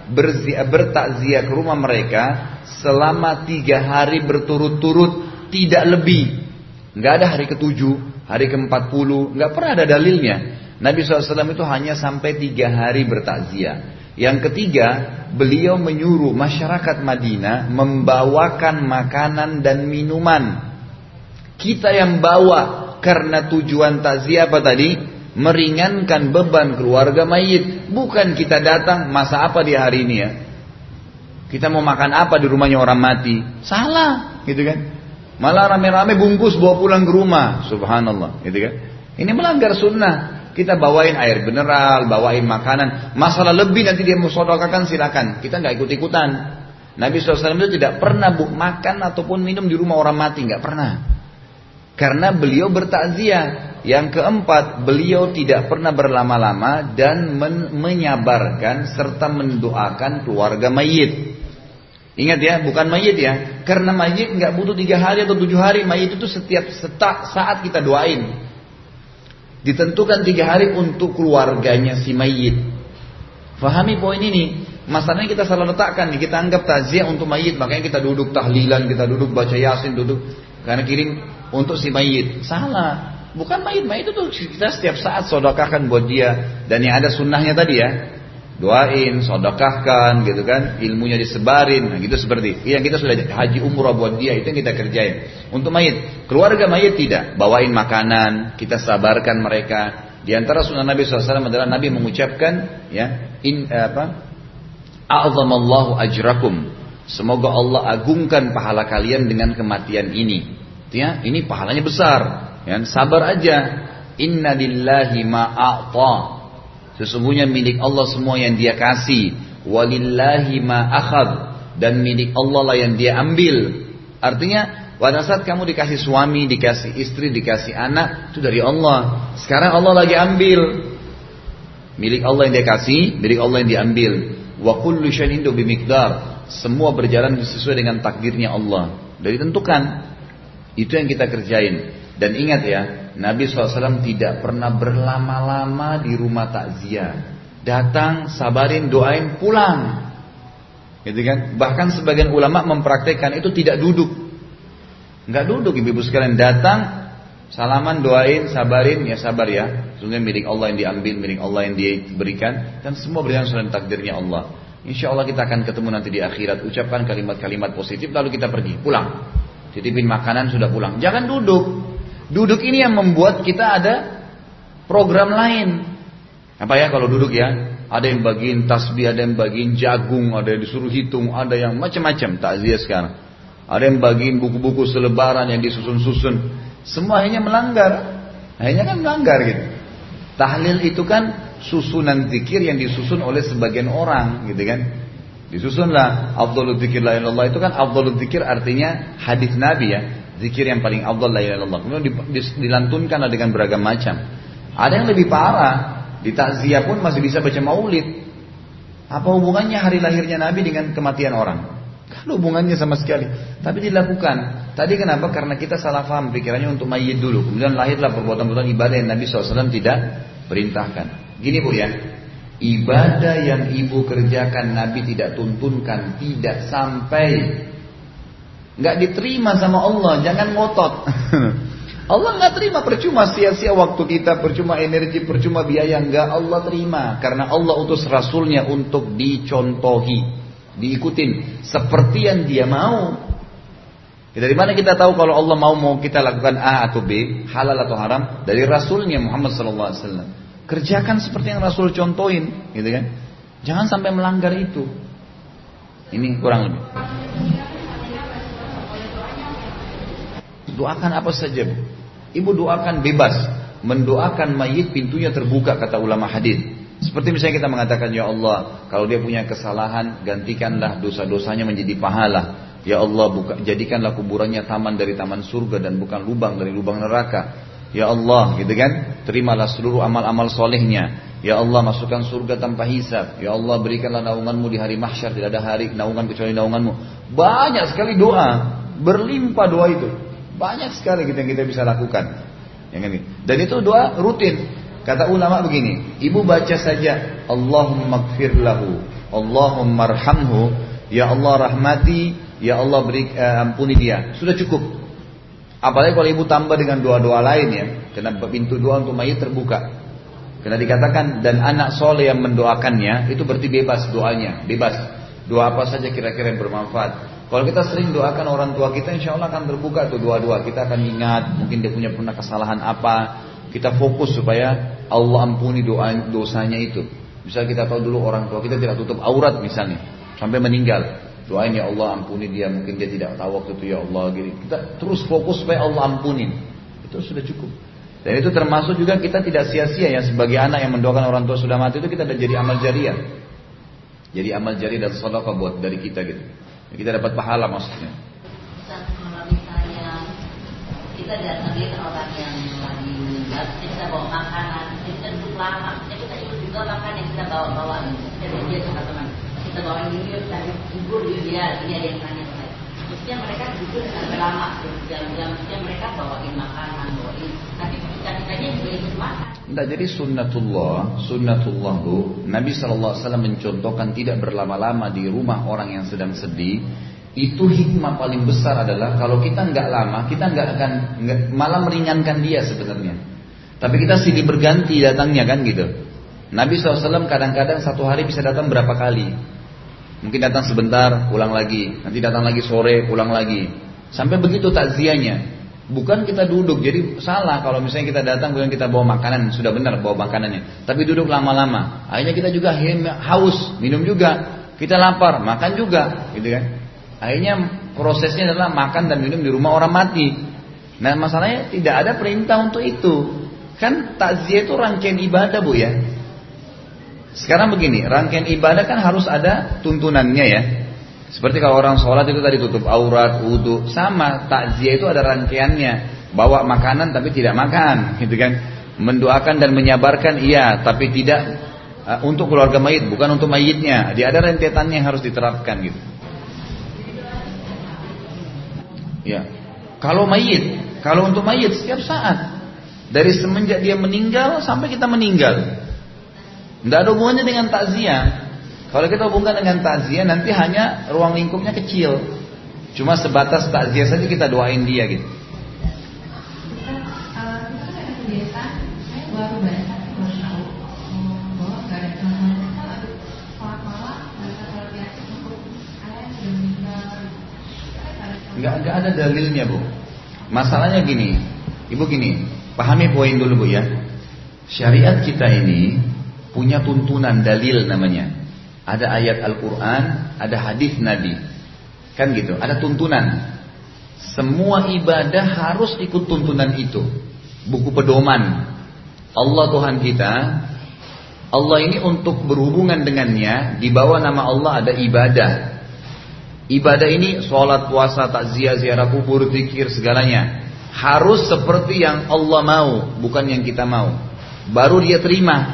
bertakziah ke rumah mereka selama 3 hari berturut-turut, tidak lebih. Nggak ada hari ke-7, hari ke-40, nggak pernah ada dalilnya. Nabi SAW itu hanya sampai 3 hari bertakziah. Yang ketiga, beliau menyuruh masyarakat Madinah membawakan makanan dan minuman. Kita yang bawa karena tujuan takziah apa tadi? Meringankan beban keluarga mayit. Bukan kita datang, masa apa di hari ini ya? Kita mau makan apa di rumahnya orang mati? Salah, gitu kan? Malah rame-rame bungkus bawa pulang ke rumah. Subhanallah, gitu kan? Ini melanggar sunnah. Kita bawain air mineral, bawain makanan. Masalah lebih nanti dia mau sedekahkan silakan. Kita nggak ikut-ikutan. Nabi SAW itu tidak pernah makan ataupun minum di rumah orang mati, nggak pernah. Karena beliau bertakziah. Yang keempat, beliau tidak pernah berlama-lama dan menyabarkan serta mendoakan keluarga mayit. Ingat ya, bukan mayit ya. Karena mayit nggak butuh 3 hari atau 7 hari. Mayit itu setiap saat kita doain. Ditentukan 3 hari untuk keluarganya si mayit. Fahami poin ini. Masalahnya kita salah letakkan nih. Kita anggap takziah untuk mayit. Makanya kita duduk tahlilan, kita duduk baca yasin, duduk karena kirim untuk si mayit. Salah. Bukan mayit itu kita setiap saat sedekahkan buat dia. Dan yang ada sunnahnya tadi ya, doain, sedekahkan gitu kan, ilmunya disebarin, nah gitu seperti yang kita sudah haji umrah buat dia, itu yang kita kerjain. Untuk mayit, keluarga mayit tidak, bawain makanan, kita sabarkan mereka. Di antara sunnah Nabi SAW adalah Nabi mengucapkan ya, a'zamallahu ajrakum, semoga Allah agungkan pahala kalian dengan kematian ini. Ya, ini pahalanya besar. Ya, sabar aja. Inna lillahi ma'a'ta. Sesungguhnya milik Allah semua yang dia kasih. Walillahi ma'akhad. Dan milik Allah lah yang dia ambil. Artinya pada saat kamu dikasih suami, dikasih istri, dikasih anak, itu dari Allah. Sekarang Allah lagi ambil. Milik Allah yang dia kasih, milik Allah yang diambil. Wa kullu syai'in bimiqdar. Semua berjalan sesuai dengan takdirnya Allah. Sudah ditentukan. Itu yang kita kerjain. Dan ingat ya, Nabi SAW tidak pernah berlama-lama di rumah takziah. Datang, sabarin, doain, pulang. Gitu kan? Bahkan sebagian ulama mempraktekkan itu tidak duduk. Enggak duduk, ibu-ibu sekalian, datang, salaman, doain, sabarin, ya sabar ya. Sesungguhnya milik Allah yang diambil, milik Allah yang diberikan, dan semua berjalan sesuai takdirnya Allah. Insya Allah kita akan ketemu nanti di akhirat. Ucapkan kalimat-kalimat positif, lalu kita pergi, pulang. Titipin makanan, sudah pulang. Jangan duduk. Duduk ini yang membuat kita ada program lain. Apa ya kalau duduk ya? Ada yang bagiin tasbih, ada yang bagiin jagung, ada yang disuruh hitung, ada yang macam-macam takziah sekarang. Ada yang bagiin buku-buku selebaran yang disusun-susun. Semua akhirnya melanggar. Akhirnya kan melanggar gitu. Tahlil itu kan susunan zikir yang disusun oleh sebagian orang gitu kan. Disusunlah afdhalul dzikir la ilaha illallah, itu kan afdhalul dzikir artinya hadis Nabi ya. Zikir yang paling afdal la ilaha illallah. Kemudian dilantunkan dengan beragam macam. Ada yang lebih parah. Di takziah pun masih bisa baca maulid. Apa hubungannya hari lahirnya Nabi dengan kematian orang? Kan hubungannya sama sekali. Tapi dilakukan. Tadi kenapa? Karena kita salah paham pikirannya untuk mayit dulu. Kemudian lahirlah perbuatan-perbuatan ibadah yang Nabi SAW tidak perintahkan. Gini Bu ya. Ibadah yang ibu kerjakan Nabi tidak tuntunkan, tidak sampai, nggak diterima sama Allah. Jangan ngotot. Allah nggak terima, percuma sia-sia waktu kita, percuma energi, percuma biaya. Nggak Allah terima, karena Allah utus Rasulnya untuk dicontohi, diikutin seperti yang Dia mau. Dari mana kita tahu kalau Allah mau kita lakukan A atau B, halal atau haram? Dari Rasulnya Muhammad SAW. Kerjakan seperti yang Rasul contohin, gitu kan? Jangan sampai melanggar itu. Ini kurang lebih. Doakan apa saja, Bu. Ibu doakan bebas. Mendoakan mayit pintunya terbuka, kata ulama hadis. Seperti misalnya kita mengatakan, ya Allah, kalau dia punya kesalahan, gantikanlah dosa-dosanya menjadi pahala. Ya Allah, jadikanlah kuburannya taman dari taman surga dan bukan lubang dari lubang neraka. Ya Allah, gitu kan? Terimalah seluruh amal-amal solehnya. Ya Allah, masukkan surga tanpa hisab. Ya Allah, berikanlah naunganmu di hari mahsyar. Tidak ada hari naungan kecuali naunganmu. Banyak sekali doa, berlimpah doa itu. Banyak sekali yang kita bisa lakukan. Dan itu doa rutin. Kata ulama begini, ibu baca saja Allahumma gfir lahu, Allahumma arhamhu, ya Allah rahmati, ya Allah ampuni dia. Sudah cukup. Apalagi kalau ibu tambah dengan doa-doa lain ya, karena pintu doa untuk mayit terbuka. Karena dikatakan dan anak soleh yang mendoakannya, itu berarti bebas doanya, bebas. Doa apa saja kira-kira yang bermanfaat. Kalau kita sering doakan orang tua kita, insya Allah akan terbuka tuh doa-doa. Kita akan ingat, mungkin dia punya pernah kesalahan apa. Kita fokus supaya Allah ampuni dosanya itu. Misalnya kita tahu dulu orang tua kita tidak tutup aurat misalnya, sampai meninggal. Doain ya Allah ampuni dia, mungkin dia tidak tahu waktu itu ya Allah gini. Kita terus fokus supaya Allah ampunin. Itu sudah cukup. Dan itu termasuk juga kita tidak sia-sia ya sebagai anak yang mendoakan orang tua sudah mati itu kita jadi amal jariah. Jadi amal jariah dan sedekah buat dari kita gitu. Kita dapat pahala maksudnya. Kalau misalnya kita datang ke orang yang lagi meninggal, kita bawa makanan, kita duduk lama, kita ikut juga makan yang kita bawa kita dia sama teman. Kita bawa ini dari kubur dia ada yang tanya saya. Maksudnya mereka duduk sampai lama, jam-jam, maksudnya mereka bawain makanan, tapi kita yang boleh makan. Nah, jadi sunnatullah Bu, Nabi SAW mencontohkan tidak berlama-lama di rumah orang yang sedang sedih. Itu hikmah paling besar adalah kalau kita nggak lama, kita nggak akan malah meringankan dia sebenarnya. Tapi kita silih berganti datangnya kan gitu. Nabi SAW kadang-kadang satu hari bisa datang berapa kali. Mungkin datang sebentar, pulang lagi. Nanti datang lagi sore, pulang lagi. Sampai begitu takziahnya. Bukan kita duduk, jadi salah kalau misalnya kita datang kemudian kita bawa makanan, sudah benar bawa makanannya. Tapi duduk lama-lama, akhirnya kita juga haus, minum juga. Kita lapar, makan juga, gitu kan. Akhirnya prosesnya adalah makan dan minum di rumah orang mati. Nah masalahnya tidak ada perintah untuk itu. Kan takziah itu rangkaian ibadah Bu ya. Sekarang begini, rangkaian ibadah kan harus ada tuntunannya ya. Seperti kalau orang sholat itu tadi tutup aurat, wudu, sama takziah itu ada rangkaiannya. Bawa makanan tapi tidak makan, gitu kan. Mendoakan dan menyabarkan iya, tapi tidak untuk keluarga mayit, bukan untuk mayitnya. Dia ada rentetannya yang harus diterapkan gitu. Ya. Kalau untuk mayit setiap saat. Dari semenjak dia meninggal sampai kita meninggal. Tidak ada hubungannya dengan takziah. Kalau kita hubungkan dengan takziah nanti hanya ruang lingkupnya kecil. Cuma sebatas takziah saja kita doain dia gitu. Enggak ada dalilnya Bu. Masalahnya gini, Ibu gini, pahami poin dulu Bu ya. Syariat kita ini punya tuntunan dalil namanya. Ada ayat Al-Quran, ada hadis Nabi. Kan gitu, ada tuntunan. Semua ibadah harus ikut tuntunan itu. Buku pedoman. Allah Tuhan kita, Allah ini untuk berhubungan dengannya, di bawah nama Allah ada ibadah. Ibadah ini sholat, puasa, takziah, ziarah kubur, zikir, segalanya. Harus seperti yang Allah mau, bukan yang kita mau. Baru dia terima.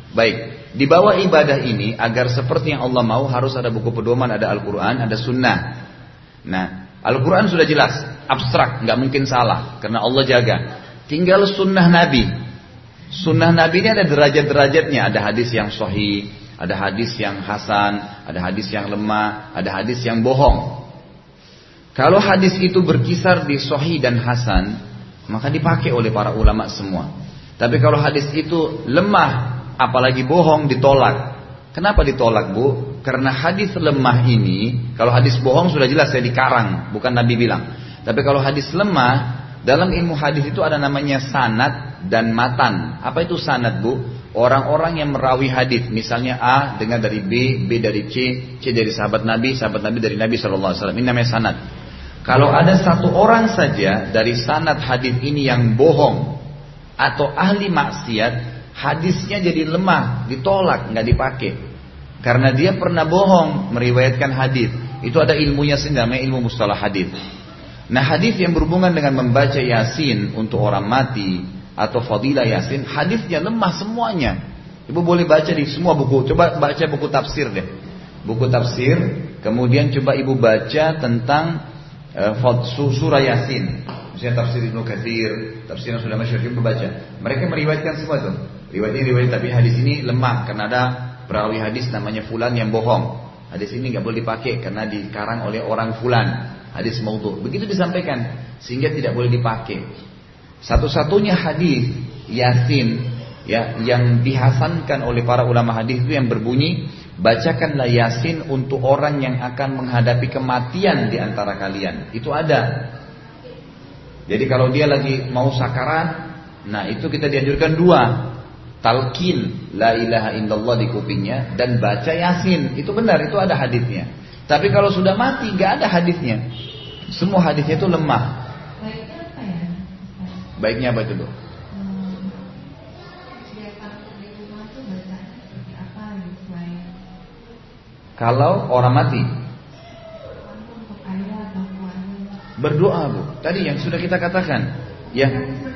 Baik, di bawah ibadah ini agar seperti yang Allah mau harus ada buku pedoman, ada Al-Quran, ada Sunnah. Nah, Al-Quran sudah jelas, abstrak, nggak mungkin salah karena Allah jaga. Tinggal Sunnah Nabi. Sunnah Nabi ini ada derajat-derajatnya, ada hadis yang sahih, ada hadis yang hasan, ada hadis yang lemah, ada hadis yang bohong. Kalau hadis itu berkisar di sahih dan hasan, maka dipakai oleh para ulama semua. Tapi kalau hadis itu lemah, apalagi bohong, ditolak. Kenapa ditolak, Bu? Karena hadis lemah ini, kalau hadis bohong sudah jelas saya dikarang, bukan Nabi bilang. Tapi kalau hadis lemah, dalam ilmu hadis itu ada namanya sanad dan matan. Apa itu sanad, Bu? Orang-orang yang merawi hadis, misalnya A dengar dari B, B dari C, C dari sahabat Nabi dari Nabi SAW. Ini namanya sanad. Kalau ada satu orang saja dari sanad hadis ini yang bohong atau ahli maksiat, hadisnya jadi lemah, ditolak, nggak dipakai. Karena dia pernah bohong meriwayatkan hadis. Itu ada ilmunya sendiri, namanya ilmu mustalah hadis. Nah, hadis yang berhubungan dengan membaca Yasin untuk orang mati atau fadilah Yasin, hadisnya lemah semuanya. Ibu boleh baca di semua buku. Coba baca buku tafsir deh. Buku tafsir, kemudian coba ibu baca tentang surah Yasin. Misalnya tafsir Ibnu Katsir, tafsir yang sudah masyhur, coba baca. Mereka meriwayatkan semua tuh. Riwayat ini riwayat, tapi hadis ini lemah karena ada perawi hadis namanya fulan yang bohong. Hadis ini nggak boleh dipakai karena dikarang oleh orang fulan. Hadis maudhu. Begitu disampaikan sehingga tidak boleh dipakai. Satu-satunya hadis Yasin ya yang dihasankan oleh para ulama hadis itu yang berbunyi, bacakanlah Yasin untuk orang yang akan menghadapi kematian di antara kalian. Itu ada. Jadi kalau dia lagi mau sakarat, nah itu kita dianjurkan dua, talqin la ilaha illallah di kupingnya dan baca Yasin. Itu benar, itu ada hadisnya. Tapi kalau sudah mati nggak ada hadisnya. Semua hadisnya itu lemah. Baiknya apa ya? Baiknya apa itu, Bu? Kalau orang mati berdoa, Bu. Tadi yang sudah kita katakan, ya.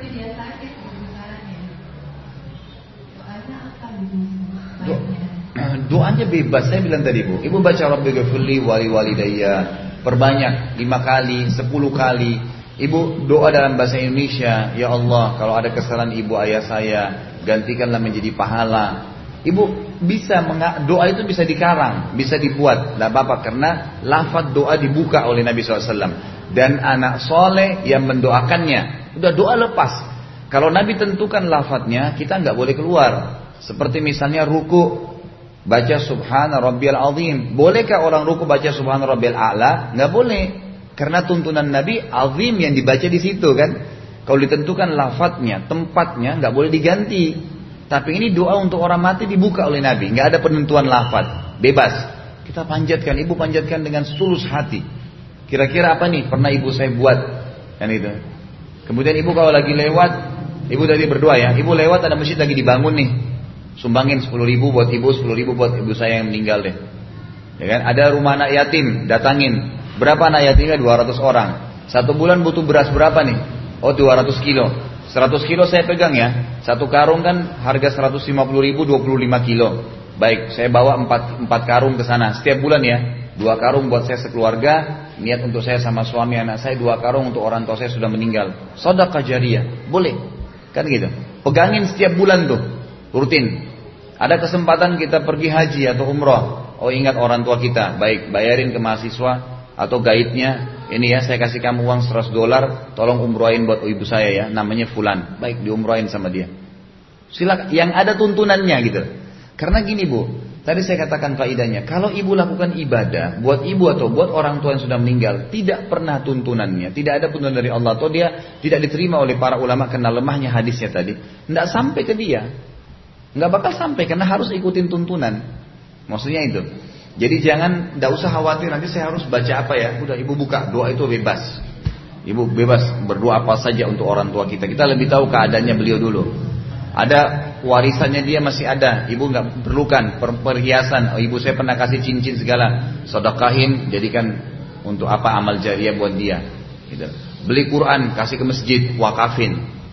Doanya bebas. Saya bilang tadi, Bu. Ibu baca Rabbighfirli wali walidayya, perbanyak 5 kali, 10 kali. Ibu doa dalam bahasa Indonesia, ya Allah, kalau ada kesalahan ibu ayah saya, gantikanlah menjadi pahala. Ibu bisa doa itu bisa dikarang, bisa dibuat, tidak apa-apa karena lafaz doa dibuka oleh Nabi SAW dan anak soleh yang mendoakannya. Udah doa lepas. Kalau Nabi tentukan lafaznya, kita nggak boleh keluar. Seperti misalnya ruku, baca Subhana Rabbiyal Azim. Bolehkah orang ruku baca Subhana Rabbiyal A'la? Nggak boleh, karena tuntunan Nabi Azim yang dibaca di situ kan. Kalau ditentukan lafaznya, tempatnya nggak boleh diganti. Tapi ini doa untuk orang mati dibuka oleh Nabi, nggak ada penentuan lafaz, bebas. Kita panjatkan, ibu panjatkan dengan setulus hati. Kira-kira apa nih pernah ibu saya buat, kan itu. Kemudian ibu kalau lagi lewat, ibu tadi berdoa ya, ibu lewat ada masjid lagi dibangun nih, sumbangin 10.000 buat ibu, 10.000 buat ibu saya yang meninggal deh. Ya kan? Ada rumah anak yatim, datangin. Berapa anak yatimnya? 200 orang. 1 bulan butuh beras berapa nih? Oh 200 kilo. 100 kilo saya pegang ya. Satu karung kan harga 150.000, 25 kilo. Baik, saya bawa 4 karung ke sana setiap bulan ya. 2 karung buat saya sekeluarga, niat untuk saya sama suami anak saya, 2 karung untuk orang tua saya sudah meninggal. Sedekah jariyah, boleh. Kan gitu. Pegangin setiap bulan tuh, rutin. Ada kesempatan kita pergi haji atau umroh. Oh ingat orang tua kita, baik bayarin ke mahasiswa atau gaibnya. Ini ya saya kasih kamu uang $100, tolong umrohin buat ibu saya ya, namanya fulan. Baik, diumrohin sama dia. Silakan, yang ada tuntunannya gitu. Karena gini Bu, tadi saya katakan faidahnya, kalau ibu lakukan ibadah buat ibu atau buat orang tua yang sudah meninggal, tidak pernah tuntunannya, tidak ada tuntunan dari Allah, atau dia tidak diterima oleh para ulama karena lemahnya hadisnya tadi, tidak sampai ke dia, nggak bakal sampai karena harus ikutin tuntunan. Maksudnya itu. Jadi jangan, tidak usah khawatir nanti saya harus baca apa ya. Udah ibu buka, doa itu bebas. Ibu bebas berdoa apa saja untuk orang tua kita. Kita lebih tahu keadaannya beliau dulu. Ada warisannya dia masih ada, ibu nggak perlukan perhiasan. Oh, ibu saya pernah kasih cincin segala, sedekahin, jadikan untuk apa amal jariah buat dia. Gitu. Beli Quran, kasih ke masjid, wakafin.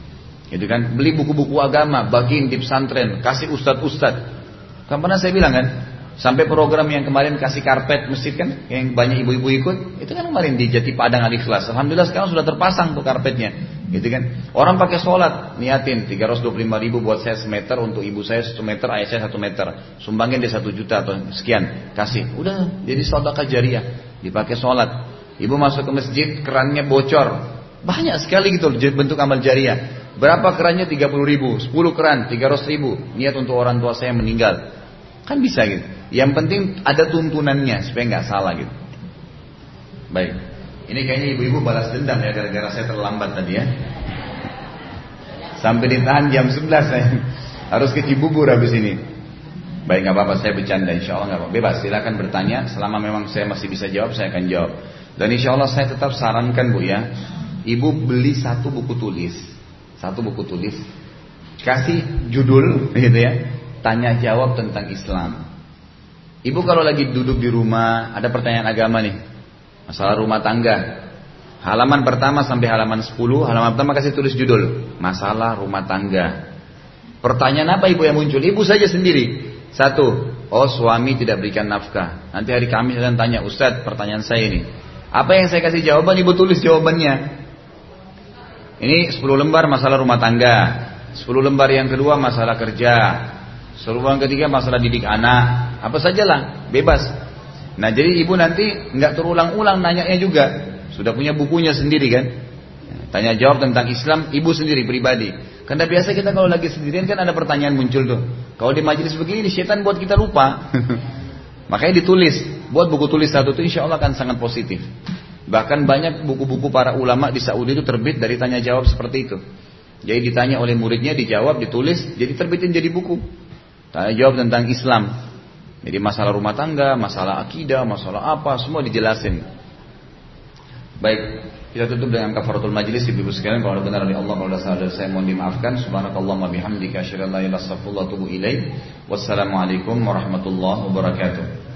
Gitu kan? Beli buku-buku agama, bagiin di pesantren, kasih ustadz-ustadz. Kan pernah saya bilang kan, sampai program yang kemarin kasih karpet masjid kan, yang banyak ibu-ibu ikut, itu kan kemarin di Jati Padang Al-Ikhlas. Alhamdulillah sekarang sudah terpasang tuh karpetnya, gitu kan. Orang pakai sholat, niatin 325.000 buat saya semeter, untuk ibu saya 1 meter, ayah saya 1 meter, sumbangin dia 1 juta atau sekian, kasih, udah jadi sedekah jariah, dipakai sholat. Ibu masuk ke masjid, kerannya bocor, banyak sekali gitu bentuk amal jariah. Berapa kerannya? 30.000, 10 keran 300.000, niat untuk orang tua saya meninggal, kan bisa gitu. Yang penting ada tuntunannya supaya nggak salah gitu. Baik, ini kayaknya ibu-ibu balas dendam ya gara-gara saya terlambat tadi ya. Sampai ditahan jam 11 saya harus ke Cibubur habis ini. Baik, nggak apa-apa, saya bercanda, insya Allah nggak apa-apa. Bebas, silakan bertanya. Selama memang saya masih bisa jawab, saya akan jawab. Dan insya Allah saya tetap sarankan Bu ya, ibu beli 1 buku tulis, 1 buku tulis, kasih judul gitu ya, tanya jawab tentang Islam. Ibu kalau lagi duduk di rumah, ada pertanyaan agama nih, masalah rumah tangga, halaman pertama sampai halaman 10, halaman pertama kasih tulis judul, masalah rumah tangga. Pertanyaan apa ibu yang muncul? Ibu saja sendiri. 1, oh suami tidak berikan nafkah. Nanti hari Kamis akan tanya, Ustadz pertanyaan saya ini, apa yang saya kasih jawaban, ibu tulis jawabannya. Ini 10 lembar masalah rumah tangga, 10 lembar yang kedua masalah kerja, 10 lembar yang ketiga masalah didik anak, apa sajalah, bebas. Nah jadi ibu nanti nggak terulang-ulang nanyanya juga, sudah punya bukunya sendiri kan. Tanya jawab tentang Islam ibu sendiri pribadi. Karena biasa kita kalau lagi sendirian kan ada pertanyaan muncul tuh. Kalau di majelis begini setan buat kita lupa. Makanya ditulis, buat buku tulis 1 itu insya Allah akan sangat positif. Bahkan banyak buku-buku para ulama di Saudi itu terbit dari tanya jawab seperti itu. Jadi ditanya oleh muridnya, dijawab, ditulis, jadi terbitin jadi buku. Tanya jawab tentang Islam. Jadi masalah rumah tangga, masalah akidah, masalah apa, semua dijelasin. Baik, kita tutup dengan kafaratul majlis. Ibu-ibu sekalian, kalau ada benar dari Allah, kalau ada salah dari saya mohon dimaafkan. Subhanakallahumma bihamdika asyhadu an la ilaha illa anta astaghfiruka wa atubu ilaik. Wassalamualaikum warahmatullahi wabarakatuh.